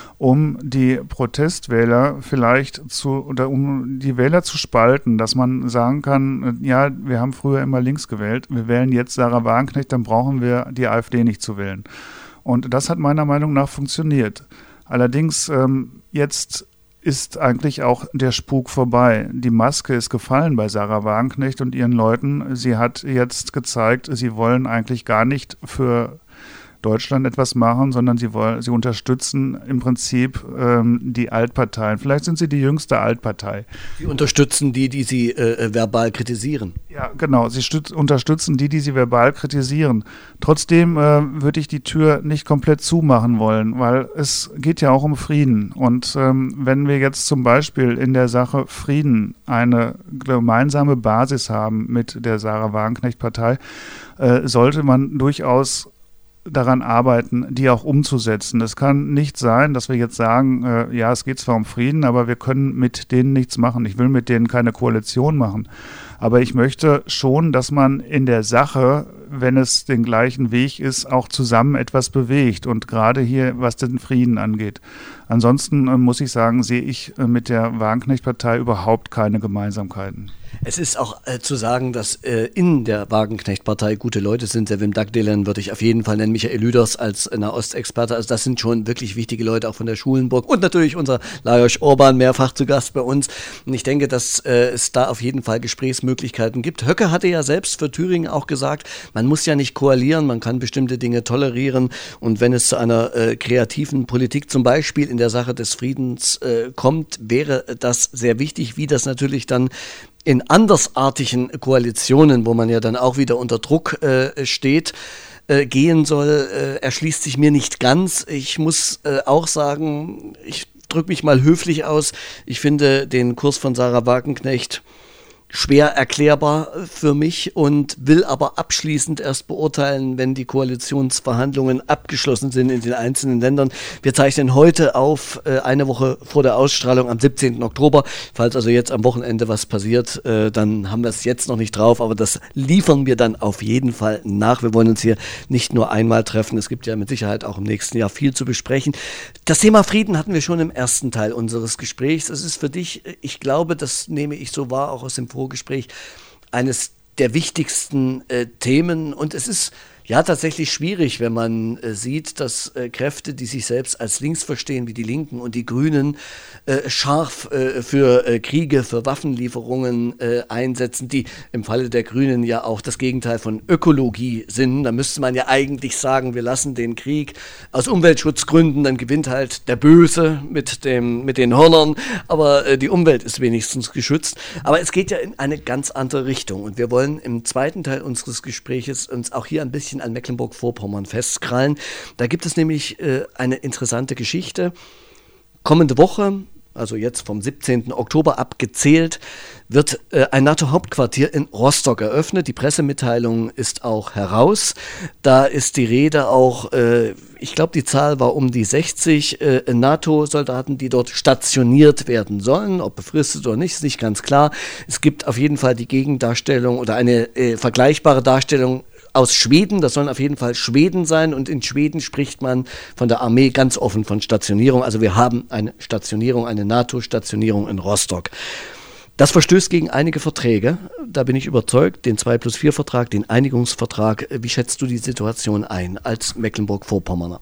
um die Protestwähler vielleicht zu, oder um die Wähler zu spalten, dass man sagen kann, ja, wir haben früher immer links gewählt, wir wählen jetzt Sarah Wagenknecht, dann brauchen wir die AfD nicht zu wählen. Und das hat meiner Meinung nach funktioniert. Allerdings ähm, jetzt ist eigentlich auch der Spuk vorbei. Die Maske ist gefallen bei Sarah Wagenknecht und ihren Leuten. Sie hat jetzt gezeigt, sie wollen eigentlich gar nicht für Deutschland etwas machen, sondern sie wollen, sie unterstützen im Prinzip ähm, die Altparteien. Vielleicht sind sie die jüngste Altpartei. Sie unterstützen die, die sie äh, verbal kritisieren. Ja, genau. Sie stütz, unterstützen die, die sie verbal kritisieren. Trotzdem äh, würde ich die Tür nicht komplett zumachen wollen, weil es geht ja auch um Frieden. Und ähm, wenn wir jetzt zum Beispiel in der Sache Frieden eine gemeinsame Basis haben mit der Sarah Wagenknecht-Partei, äh, sollte man durchaus daran arbeiten, die auch umzusetzen. Es kann nicht sein, dass wir jetzt sagen, äh, ja, es geht zwar um Frieden, aber wir können mit denen nichts machen. Ich will mit denen keine Koalition machen. Aber ich möchte schon, dass man in der Sache, wenn es den gleichen Weg ist, auch zusammen etwas bewegt. Und gerade hier, was den Frieden angeht. Ansonsten äh, muss ich sagen, sehe ich äh, mit der Wagenknecht-Partei überhaupt keine Gemeinsamkeiten. Es ist auch äh, zu sagen, dass äh, in der Wagenknecht-Partei gute Leute sind. Der Wim Dagdelen würde ich auf jeden Fall nennen, Michael Lüders als Nahostexperte. Also das sind schon wirklich wichtige Leute, auch von der Schulenburg. Und natürlich unser Lajos Orban, mehrfach zu Gast bei uns. Und ich denke, dass äh, es da auf jeden Fall Gesprächsmöglichkeiten gibt. Höcke hatte ja selbst für Thüringen auch gesagt, man muss ja nicht koalieren, man kann bestimmte Dinge tolerieren. Und wenn es zu einer äh, kreativen Politik zum Beispiel in der Sache des Friedens äh, kommt, wäre das sehr wichtig, wie das natürlich dann in andersartigen Koalitionen, wo man ja dann auch wieder unter Druck äh, steht, äh, gehen soll, äh, erschließt sich mir nicht ganz. Ich muss äh, auch sagen, ich drücke mich mal höflich aus, ich finde den Kurs von Sarah Wagenknecht schwer erklärbar für mich und will aber abschließend erst beurteilen, wenn die Koalitionsverhandlungen abgeschlossen sind in den einzelnen Ländern. Wir zeichnen heute auf, äh, eine Woche vor der Ausstrahlung am siebzehnten Oktober. Falls also jetzt am Wochenende was passiert, äh, dann haben wir es jetzt noch nicht drauf, aber das liefern wir dann auf jeden Fall nach. Wir wollen uns hier nicht nur einmal treffen. Es gibt ja mit Sicherheit auch im nächsten Jahr viel zu besprechen. Das Thema Frieden hatten wir schon im ersten Teil unseres Gesprächs. Es ist für dich, ich glaube, das nehme ich so wahr, auch aus dem Gespräch, eines der wichtigsten äh, Themen, und es ist ja tatsächlich schwierig, wenn man äh, sieht, dass äh, Kräfte, die sich selbst als links verstehen, wie die Linken und die Grünen, äh, scharf äh, für äh, Kriege, für Waffenlieferungen äh, einsetzen, die im Falle der Grünen ja auch das Gegenteil von Ökologie sind. Da müsste man ja eigentlich sagen, wir lassen den Krieg aus Umweltschutzgründen, dann gewinnt halt der Böse mit, dem, mit den Hörnern, aber äh, die Umwelt ist wenigstens geschützt. Aber es geht ja in eine ganz andere Richtung, und wir wollen im zweiten Teil unseres Gespräches uns auch hier ein bisschen an Mecklenburg-Vorpommern festkrallen. Da gibt es nämlich äh, eine interessante Geschichte. Kommende Woche, also jetzt vom siebzehnten Oktober abgezählt, wird äh, ein NATO-Hauptquartier in Rostock eröffnet. Die Pressemitteilung ist auch heraus. Da ist die Rede auch, äh, ich glaube, die Zahl war um die sechzig äh, NATO-Soldaten, die dort stationiert werden sollen. Ob befristet oder nicht, ist nicht ganz klar. Es gibt auf jeden Fall die Gegendarstellung oder eine äh, vergleichbare Darstellung aus Schweden. Das sollen auf jeden Fall Schweden sein, und in Schweden spricht man von der Armee ganz offen von Stationierung. Also wir haben eine Stationierung, eine NATO-Stationierung in Rostock. Das verstößt gegen einige Verträge, da bin ich überzeugt, den zwei plus vier Vertrag, den Einigungsvertrag. Wie schätzt du die Situation ein als Mecklenburg-Vorpommerner?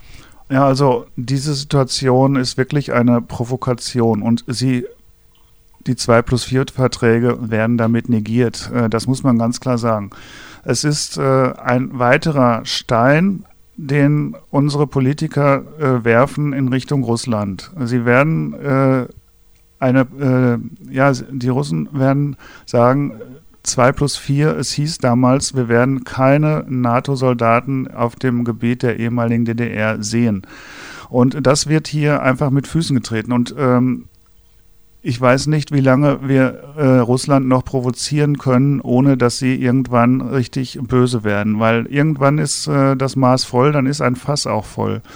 Ja, also diese Situation ist wirklich eine Provokation, und sie die zwei plus vier Verträge werden damit negiert. Das muss man ganz klar sagen. Es ist äh, ein weiterer Stein, den unsere Politiker äh, werfen in Richtung Russland. Sie werden äh, eine, äh, ja, die Russen werden sagen, zwei plus vier, es hieß damals, wir werden keine NATO-Soldaten auf dem Gebiet der ehemaligen D D R sehen. Und das wird hier einfach mit Füßen getreten. Und ähm, ich weiß nicht, wie lange wir äh, Russland noch provozieren können, ohne dass sie irgendwann richtig böse werden. Weil irgendwann ist äh, das Maß voll, dann ist ein Fass auch voll.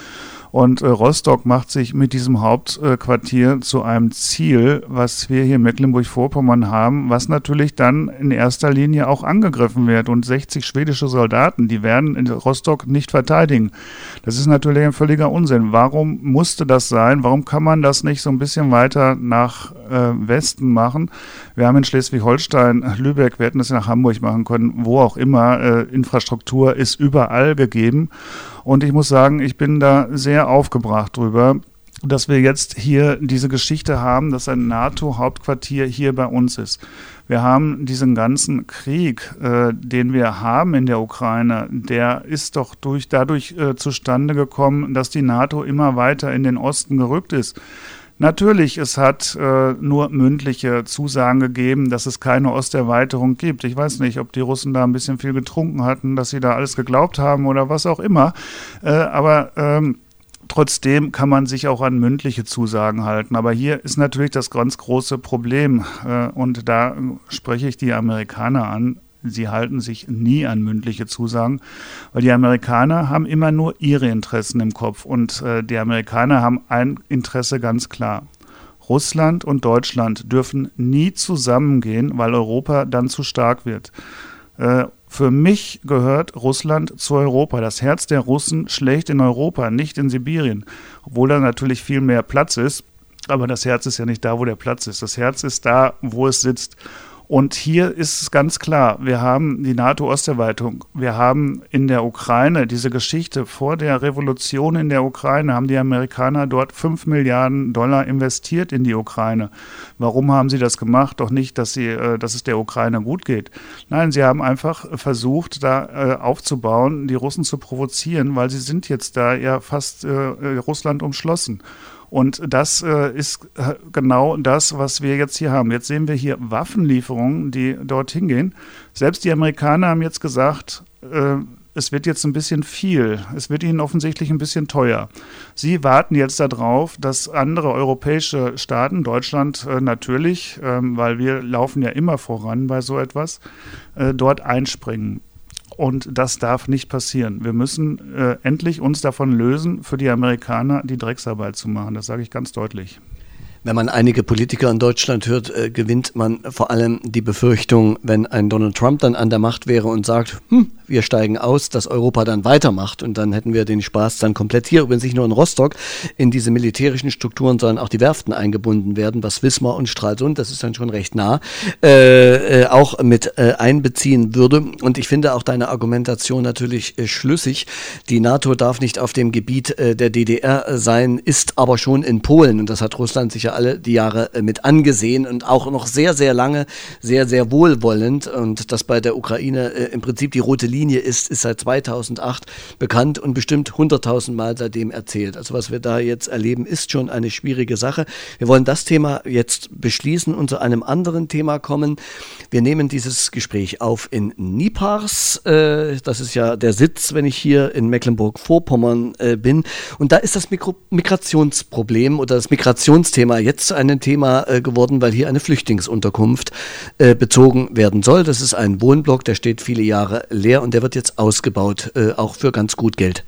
Und äh, Rostock macht sich mit diesem Hauptquartier äh, zu einem Ziel, was wir hier in Mecklenburg-Vorpommern haben, was natürlich dann in erster Linie auch angegriffen wird. Und sechzig schwedische Soldaten, die werden in Rostock nicht verteidigen. Das ist natürlich ein völliger Unsinn. Warum musste das sein? Warum kann man das nicht so ein bisschen weiter nach äh, Westen machen? Wir haben in Schleswig-Holstein, Lübeck, wir hätten das nach Hamburg machen können, wo auch immer. Äh, Infrastruktur ist überall gegeben. Und ich muss sagen, ich bin da sehr aufgebracht drüber, dass wir jetzt hier diese Geschichte haben, dass ein NATO-Hauptquartier hier bei uns ist. Wir haben diesen ganzen Krieg, äh, den wir haben in der Ukraine, der ist doch durch, dadurch äh, zustande gekommen, dass die NATO immer weiter in den Osten gerückt ist. Natürlich, es hat äh, nur mündliche Zusagen gegeben, dass es keine Osterweiterung gibt. Ich weiß nicht, ob die Russen da ein bisschen viel getrunken hatten, dass sie da alles geglaubt haben oder was auch immer. Äh, aber ähm, trotzdem kann man sich auch an mündliche Zusagen halten. Aber hier ist natürlich das ganz große Problem. Äh, und da spreche ich die Amerikaner an. Sie halten sich nie an mündliche Zusagen, weil die Amerikaner haben immer nur ihre Interessen im Kopf. Und äh, die Amerikaner haben ein Interesse ganz klar. Russland und Deutschland dürfen nie zusammengehen, weil Europa dann zu stark wird. Äh, für mich gehört Russland zu Europa. Das Herz der Russen schlägt in Europa, nicht in Sibirien. Obwohl da natürlich viel mehr Platz ist. Aber das Herz ist ja nicht da, wo der Platz ist. Das Herz ist da, wo es sitzt. Und hier ist es ganz klar, wir haben die NATO-Osterweiterung, wir haben in der Ukraine diese Geschichte, vor der Revolution in der Ukraine haben die Amerikaner dort fünf Milliarden Dollar investiert in die Ukraine. Warum haben sie das gemacht? Doch nicht, dass, sie, dass es der Ukraine gut geht. Nein, sie haben einfach versucht, da aufzubauen, die Russen zu provozieren, weil sie sind jetzt da ja fast Russland umschlossen. Und das äh, ist äh, genau das, was wir jetzt hier haben. Jetzt sehen wir hier Waffenlieferungen, die dorthin gehen. Selbst die Amerikaner haben jetzt gesagt, äh, es wird jetzt ein bisschen viel. Es wird ihnen offensichtlich ein bisschen teuer. Sie warten jetzt darauf, dass andere europäische Staaten, Deutschland äh, natürlich, äh, weil wir laufen ja immer voran bei so etwas, äh, dort einspringen. Und das darf nicht passieren. Wir müssen äh, endlich uns davon lösen, für die Amerikaner die Drecksarbeit zu machen. Das sage ich ganz deutlich. Wenn man einige Politiker in Deutschland hört, äh, gewinnt man vor allem die Befürchtung, wenn ein Donald Trump dann an der Macht wäre und sagt, hm, wir steigen aus, dass Europa dann weitermacht und dann hätten wir den Spaß dann komplett hier, übrigens nicht nur in Rostock, in diese militärischen Strukturen, sondern auch die Werften eingebunden werden, was Wismar und Stralsund, das ist dann schon recht nah, äh, äh, auch mit äh, einbeziehen würde. Und ich finde auch deine Argumentation natürlich äh, schlüssig. Die NATO darf nicht auf dem Gebiet äh, der D D R sein, ist aber schon in Polen und das hat Russland sich ja alle die Jahre äh, mit angesehen und auch noch sehr, sehr lange, sehr, sehr wohlwollend und dass bei der Ukraine äh, im Prinzip die rote Linie ist, ist seit zweitausendacht bekannt und bestimmt hunderttausend Mal seitdem erzählt. Also was wir da jetzt erleben, ist schon eine schwierige Sache. Wir wollen das Thema jetzt beschließen und zu einem anderen Thema kommen. Wir nehmen dieses Gespräch auf in Nipars. Äh, das ist ja der Sitz, wenn ich hier in Mecklenburg-Vorpommern äh, bin. Und da ist das Mikro- Migrationsproblem oder das Migrationsthema jetzt zu einem Thema äh, geworden, weil hier eine Flüchtlingsunterkunft äh, bezogen werden soll. Das ist ein Wohnblock, der steht viele Jahre leer und der wird jetzt ausgebaut, äh, auch für ganz gut Geld.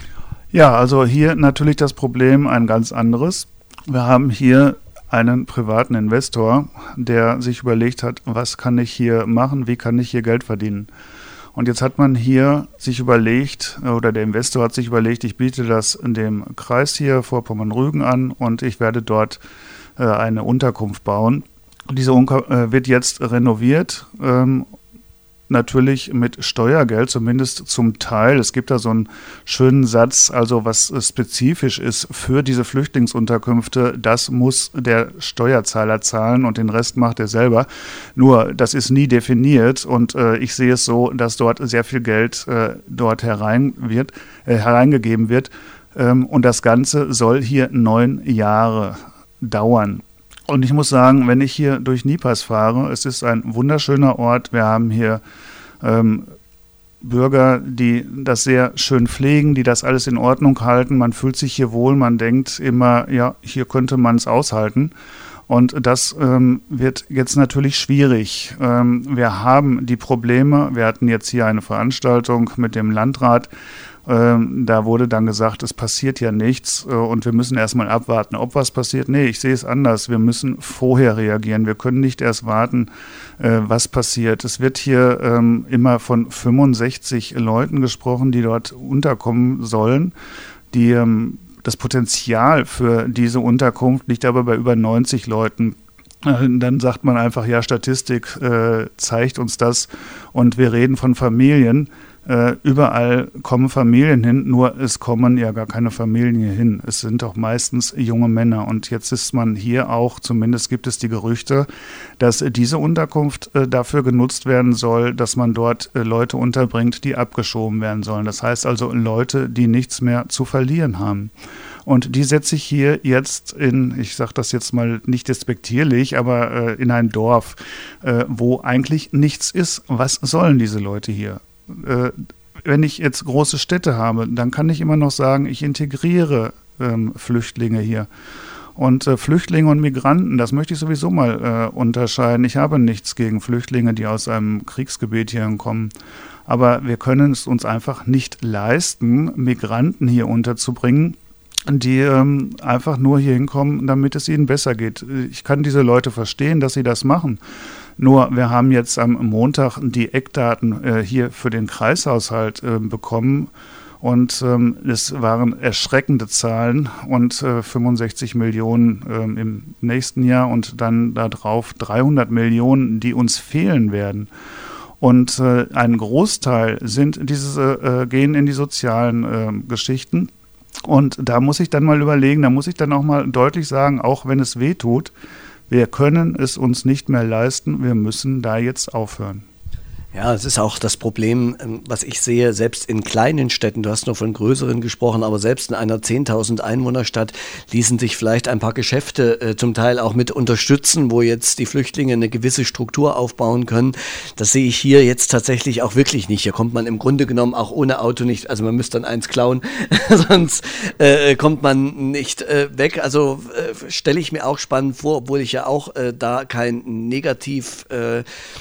Ja, also hier natürlich das Problem ein ganz anderes. Wir haben hier einen privaten Investor, der sich überlegt hat, was kann ich hier machen, wie kann ich hier Geld verdienen. Und jetzt hat man hier sich überlegt, oder der Investor hat sich überlegt, ich biete das in dem Kreis hier Vorpommern-Rügen an und ich werde dort äh, eine Unterkunft bauen. Diese Unka- äh, wird jetzt renoviert, ähm, natürlich mit Steuergeld, zumindest zum Teil. Es gibt da so einen schönen Satz, also was spezifisch ist für diese Flüchtlingsunterkünfte, das muss der Steuerzahler zahlen und den Rest macht er selber. Nur, das ist nie definiert und äh, ich sehe es so, dass dort sehr viel Geld äh, dort herein wird, äh, hereingegeben wird ähm, und das Ganze soll hier neun Jahre dauern. Und ich muss sagen, wenn ich hier durch Nipars fahre, es ist ein wunderschöner Ort. Wir haben hier ähm, Bürger, die das sehr schön pflegen, die das alles in Ordnung halten. Man fühlt sich hier wohl, man denkt immer, ja, hier könnte man es aushalten. Und das ähm, wird jetzt natürlich schwierig. Ähm, wir haben die Probleme, wir hatten jetzt hier eine Veranstaltung mit dem Landrat, ähm, da wurde dann gesagt, es passiert ja nichts äh, und wir müssen erstmal abwarten, ob was passiert. Nee, ich sehe es anders. Wir müssen vorher reagieren. Wir können nicht erst warten, äh, was passiert. Es wird hier ähm, immer von fünfundsechzig Leuten gesprochen, die dort unterkommen sollen. Die, ähm, das Potenzial für diese Unterkunft liegt aber bei über neunzig Leuten. Dann sagt man einfach, ja, Statistik äh, zeigt uns das und wir reden von Familien. Äh, überall kommen Familien hin, nur es kommen ja gar keine Familien hier hin. Es sind auch meistens junge Männer und jetzt ist man hier auch, zumindest gibt es die Gerüchte, dass diese Unterkunft äh, dafür genutzt werden soll, dass man dort äh, Leute unterbringt, die abgeschoben werden sollen. Das heißt also Leute, die nichts mehr zu verlieren haben. Und die setze ich hier jetzt in, ich sage das jetzt mal nicht despektierlich, aber äh, in ein Dorf, äh, wo eigentlich nichts ist. Was sollen diese Leute hier? Äh, wenn ich jetzt große Städte habe, dann kann ich immer noch sagen, ich integriere ähm, Flüchtlinge hier. Und äh, Flüchtlinge und Migranten, das möchte ich sowieso mal äh, unterscheiden. Ich habe nichts gegen Flüchtlinge, die aus einem Kriegsgebiet hierhin kommen. Aber wir können es uns einfach nicht leisten, Migranten hier unterzubringen, die ähm, einfach nur hier hinkommen, damit es ihnen besser geht. Ich kann diese Leute verstehen, dass sie das machen. Nur wir haben jetzt am Montag die Eckdaten äh, hier für den Kreishaushalt äh, bekommen und ähm, es waren erschreckende Zahlen und äh, fünfundsechzig Millionen äh, im nächsten Jahr und dann darauf dreihundert Millionen, die uns fehlen werden. Und äh, ein Großteil sind diese, äh, gehen in die sozialen äh, Geschichten. Und da muss ich dann mal überlegen, da muss ich dann auch mal deutlich sagen, auch wenn es weh tut, wir können es uns nicht mehr leisten, wir müssen da jetzt aufhören. Ja, es ist auch das Problem, was ich sehe, selbst in kleinen Städten, du hast nur von größeren gesprochen, aber selbst in einer zehntausend Einwohnerstadt ließen sich vielleicht ein paar Geschäfte äh, zum Teil auch mit unterstützen, wo jetzt die Flüchtlinge eine gewisse Struktur aufbauen können. Das sehe ich hier jetzt tatsächlich auch wirklich nicht. Hier kommt man im Grunde genommen auch ohne Auto nicht, also man müsste dann eins klauen, sonst äh, kommt man nicht äh, weg. Also äh, stelle ich mir auch spannend vor, obwohl ich ja auch äh, da kein Negativ äh,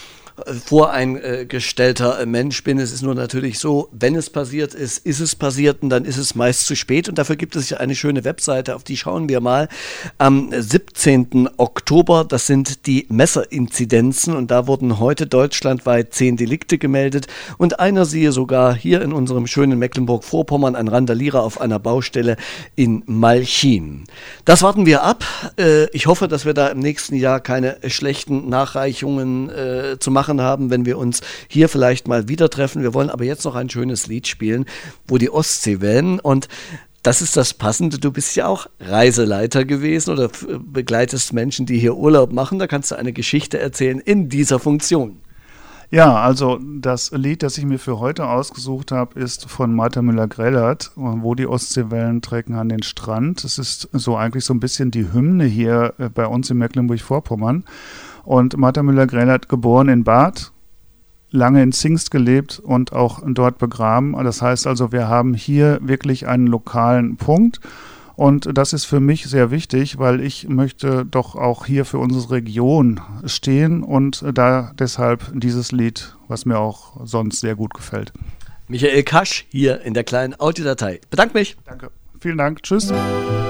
voreingestellter Mensch bin. Es ist nur natürlich so, wenn es passiert ist, ist es passiert und dann ist es meist zu spät und dafür gibt es ja eine schöne Webseite, auf die schauen wir mal. Am siebzehnten Oktober, das sind die Messerinzidenzen und da wurden heute deutschlandweit zehn Delikte gemeldet und einer siehe sogar hier in unserem schönen Mecklenburg-Vorpommern, ein Randalierer auf einer Baustelle in Malchin. Das warten wir ab. Ich hoffe, dass wir da im nächsten Jahr keine schlechten Nachreichungen äh, zu machen haben, wenn wir uns hier vielleicht mal wieder treffen. Wir wollen aber jetzt noch ein schönes Lied spielen, wo die Ostseewellen und das ist das Passende. Du bist ja auch Reiseleiter gewesen oder begleitest Menschen, die hier Urlaub machen. Da kannst du eine Geschichte erzählen in dieser Funktion. Ja, also das Lied, das ich mir für heute ausgesucht habe, ist von Martha Müller-Grellert, wo die Ostseewellen trecken an den Strand. Es ist so eigentlich so ein bisschen die Hymne hier bei uns in Mecklenburg-Vorpommern. Und Martha Müller-Grellert, geboren in Barth, lange in Zingst gelebt und auch dort begraben. Das heißt also, wir haben hier wirklich einen lokalen Punkt. Und das ist für mich sehr wichtig, weil ich möchte doch auch hier für unsere Region stehen und da deshalb dieses Lied, was mir auch sonst sehr gut gefällt. Michael Kasch hier in der kleinen Audiodatei. Bedanke mich. Danke. Vielen Dank. Tschüss.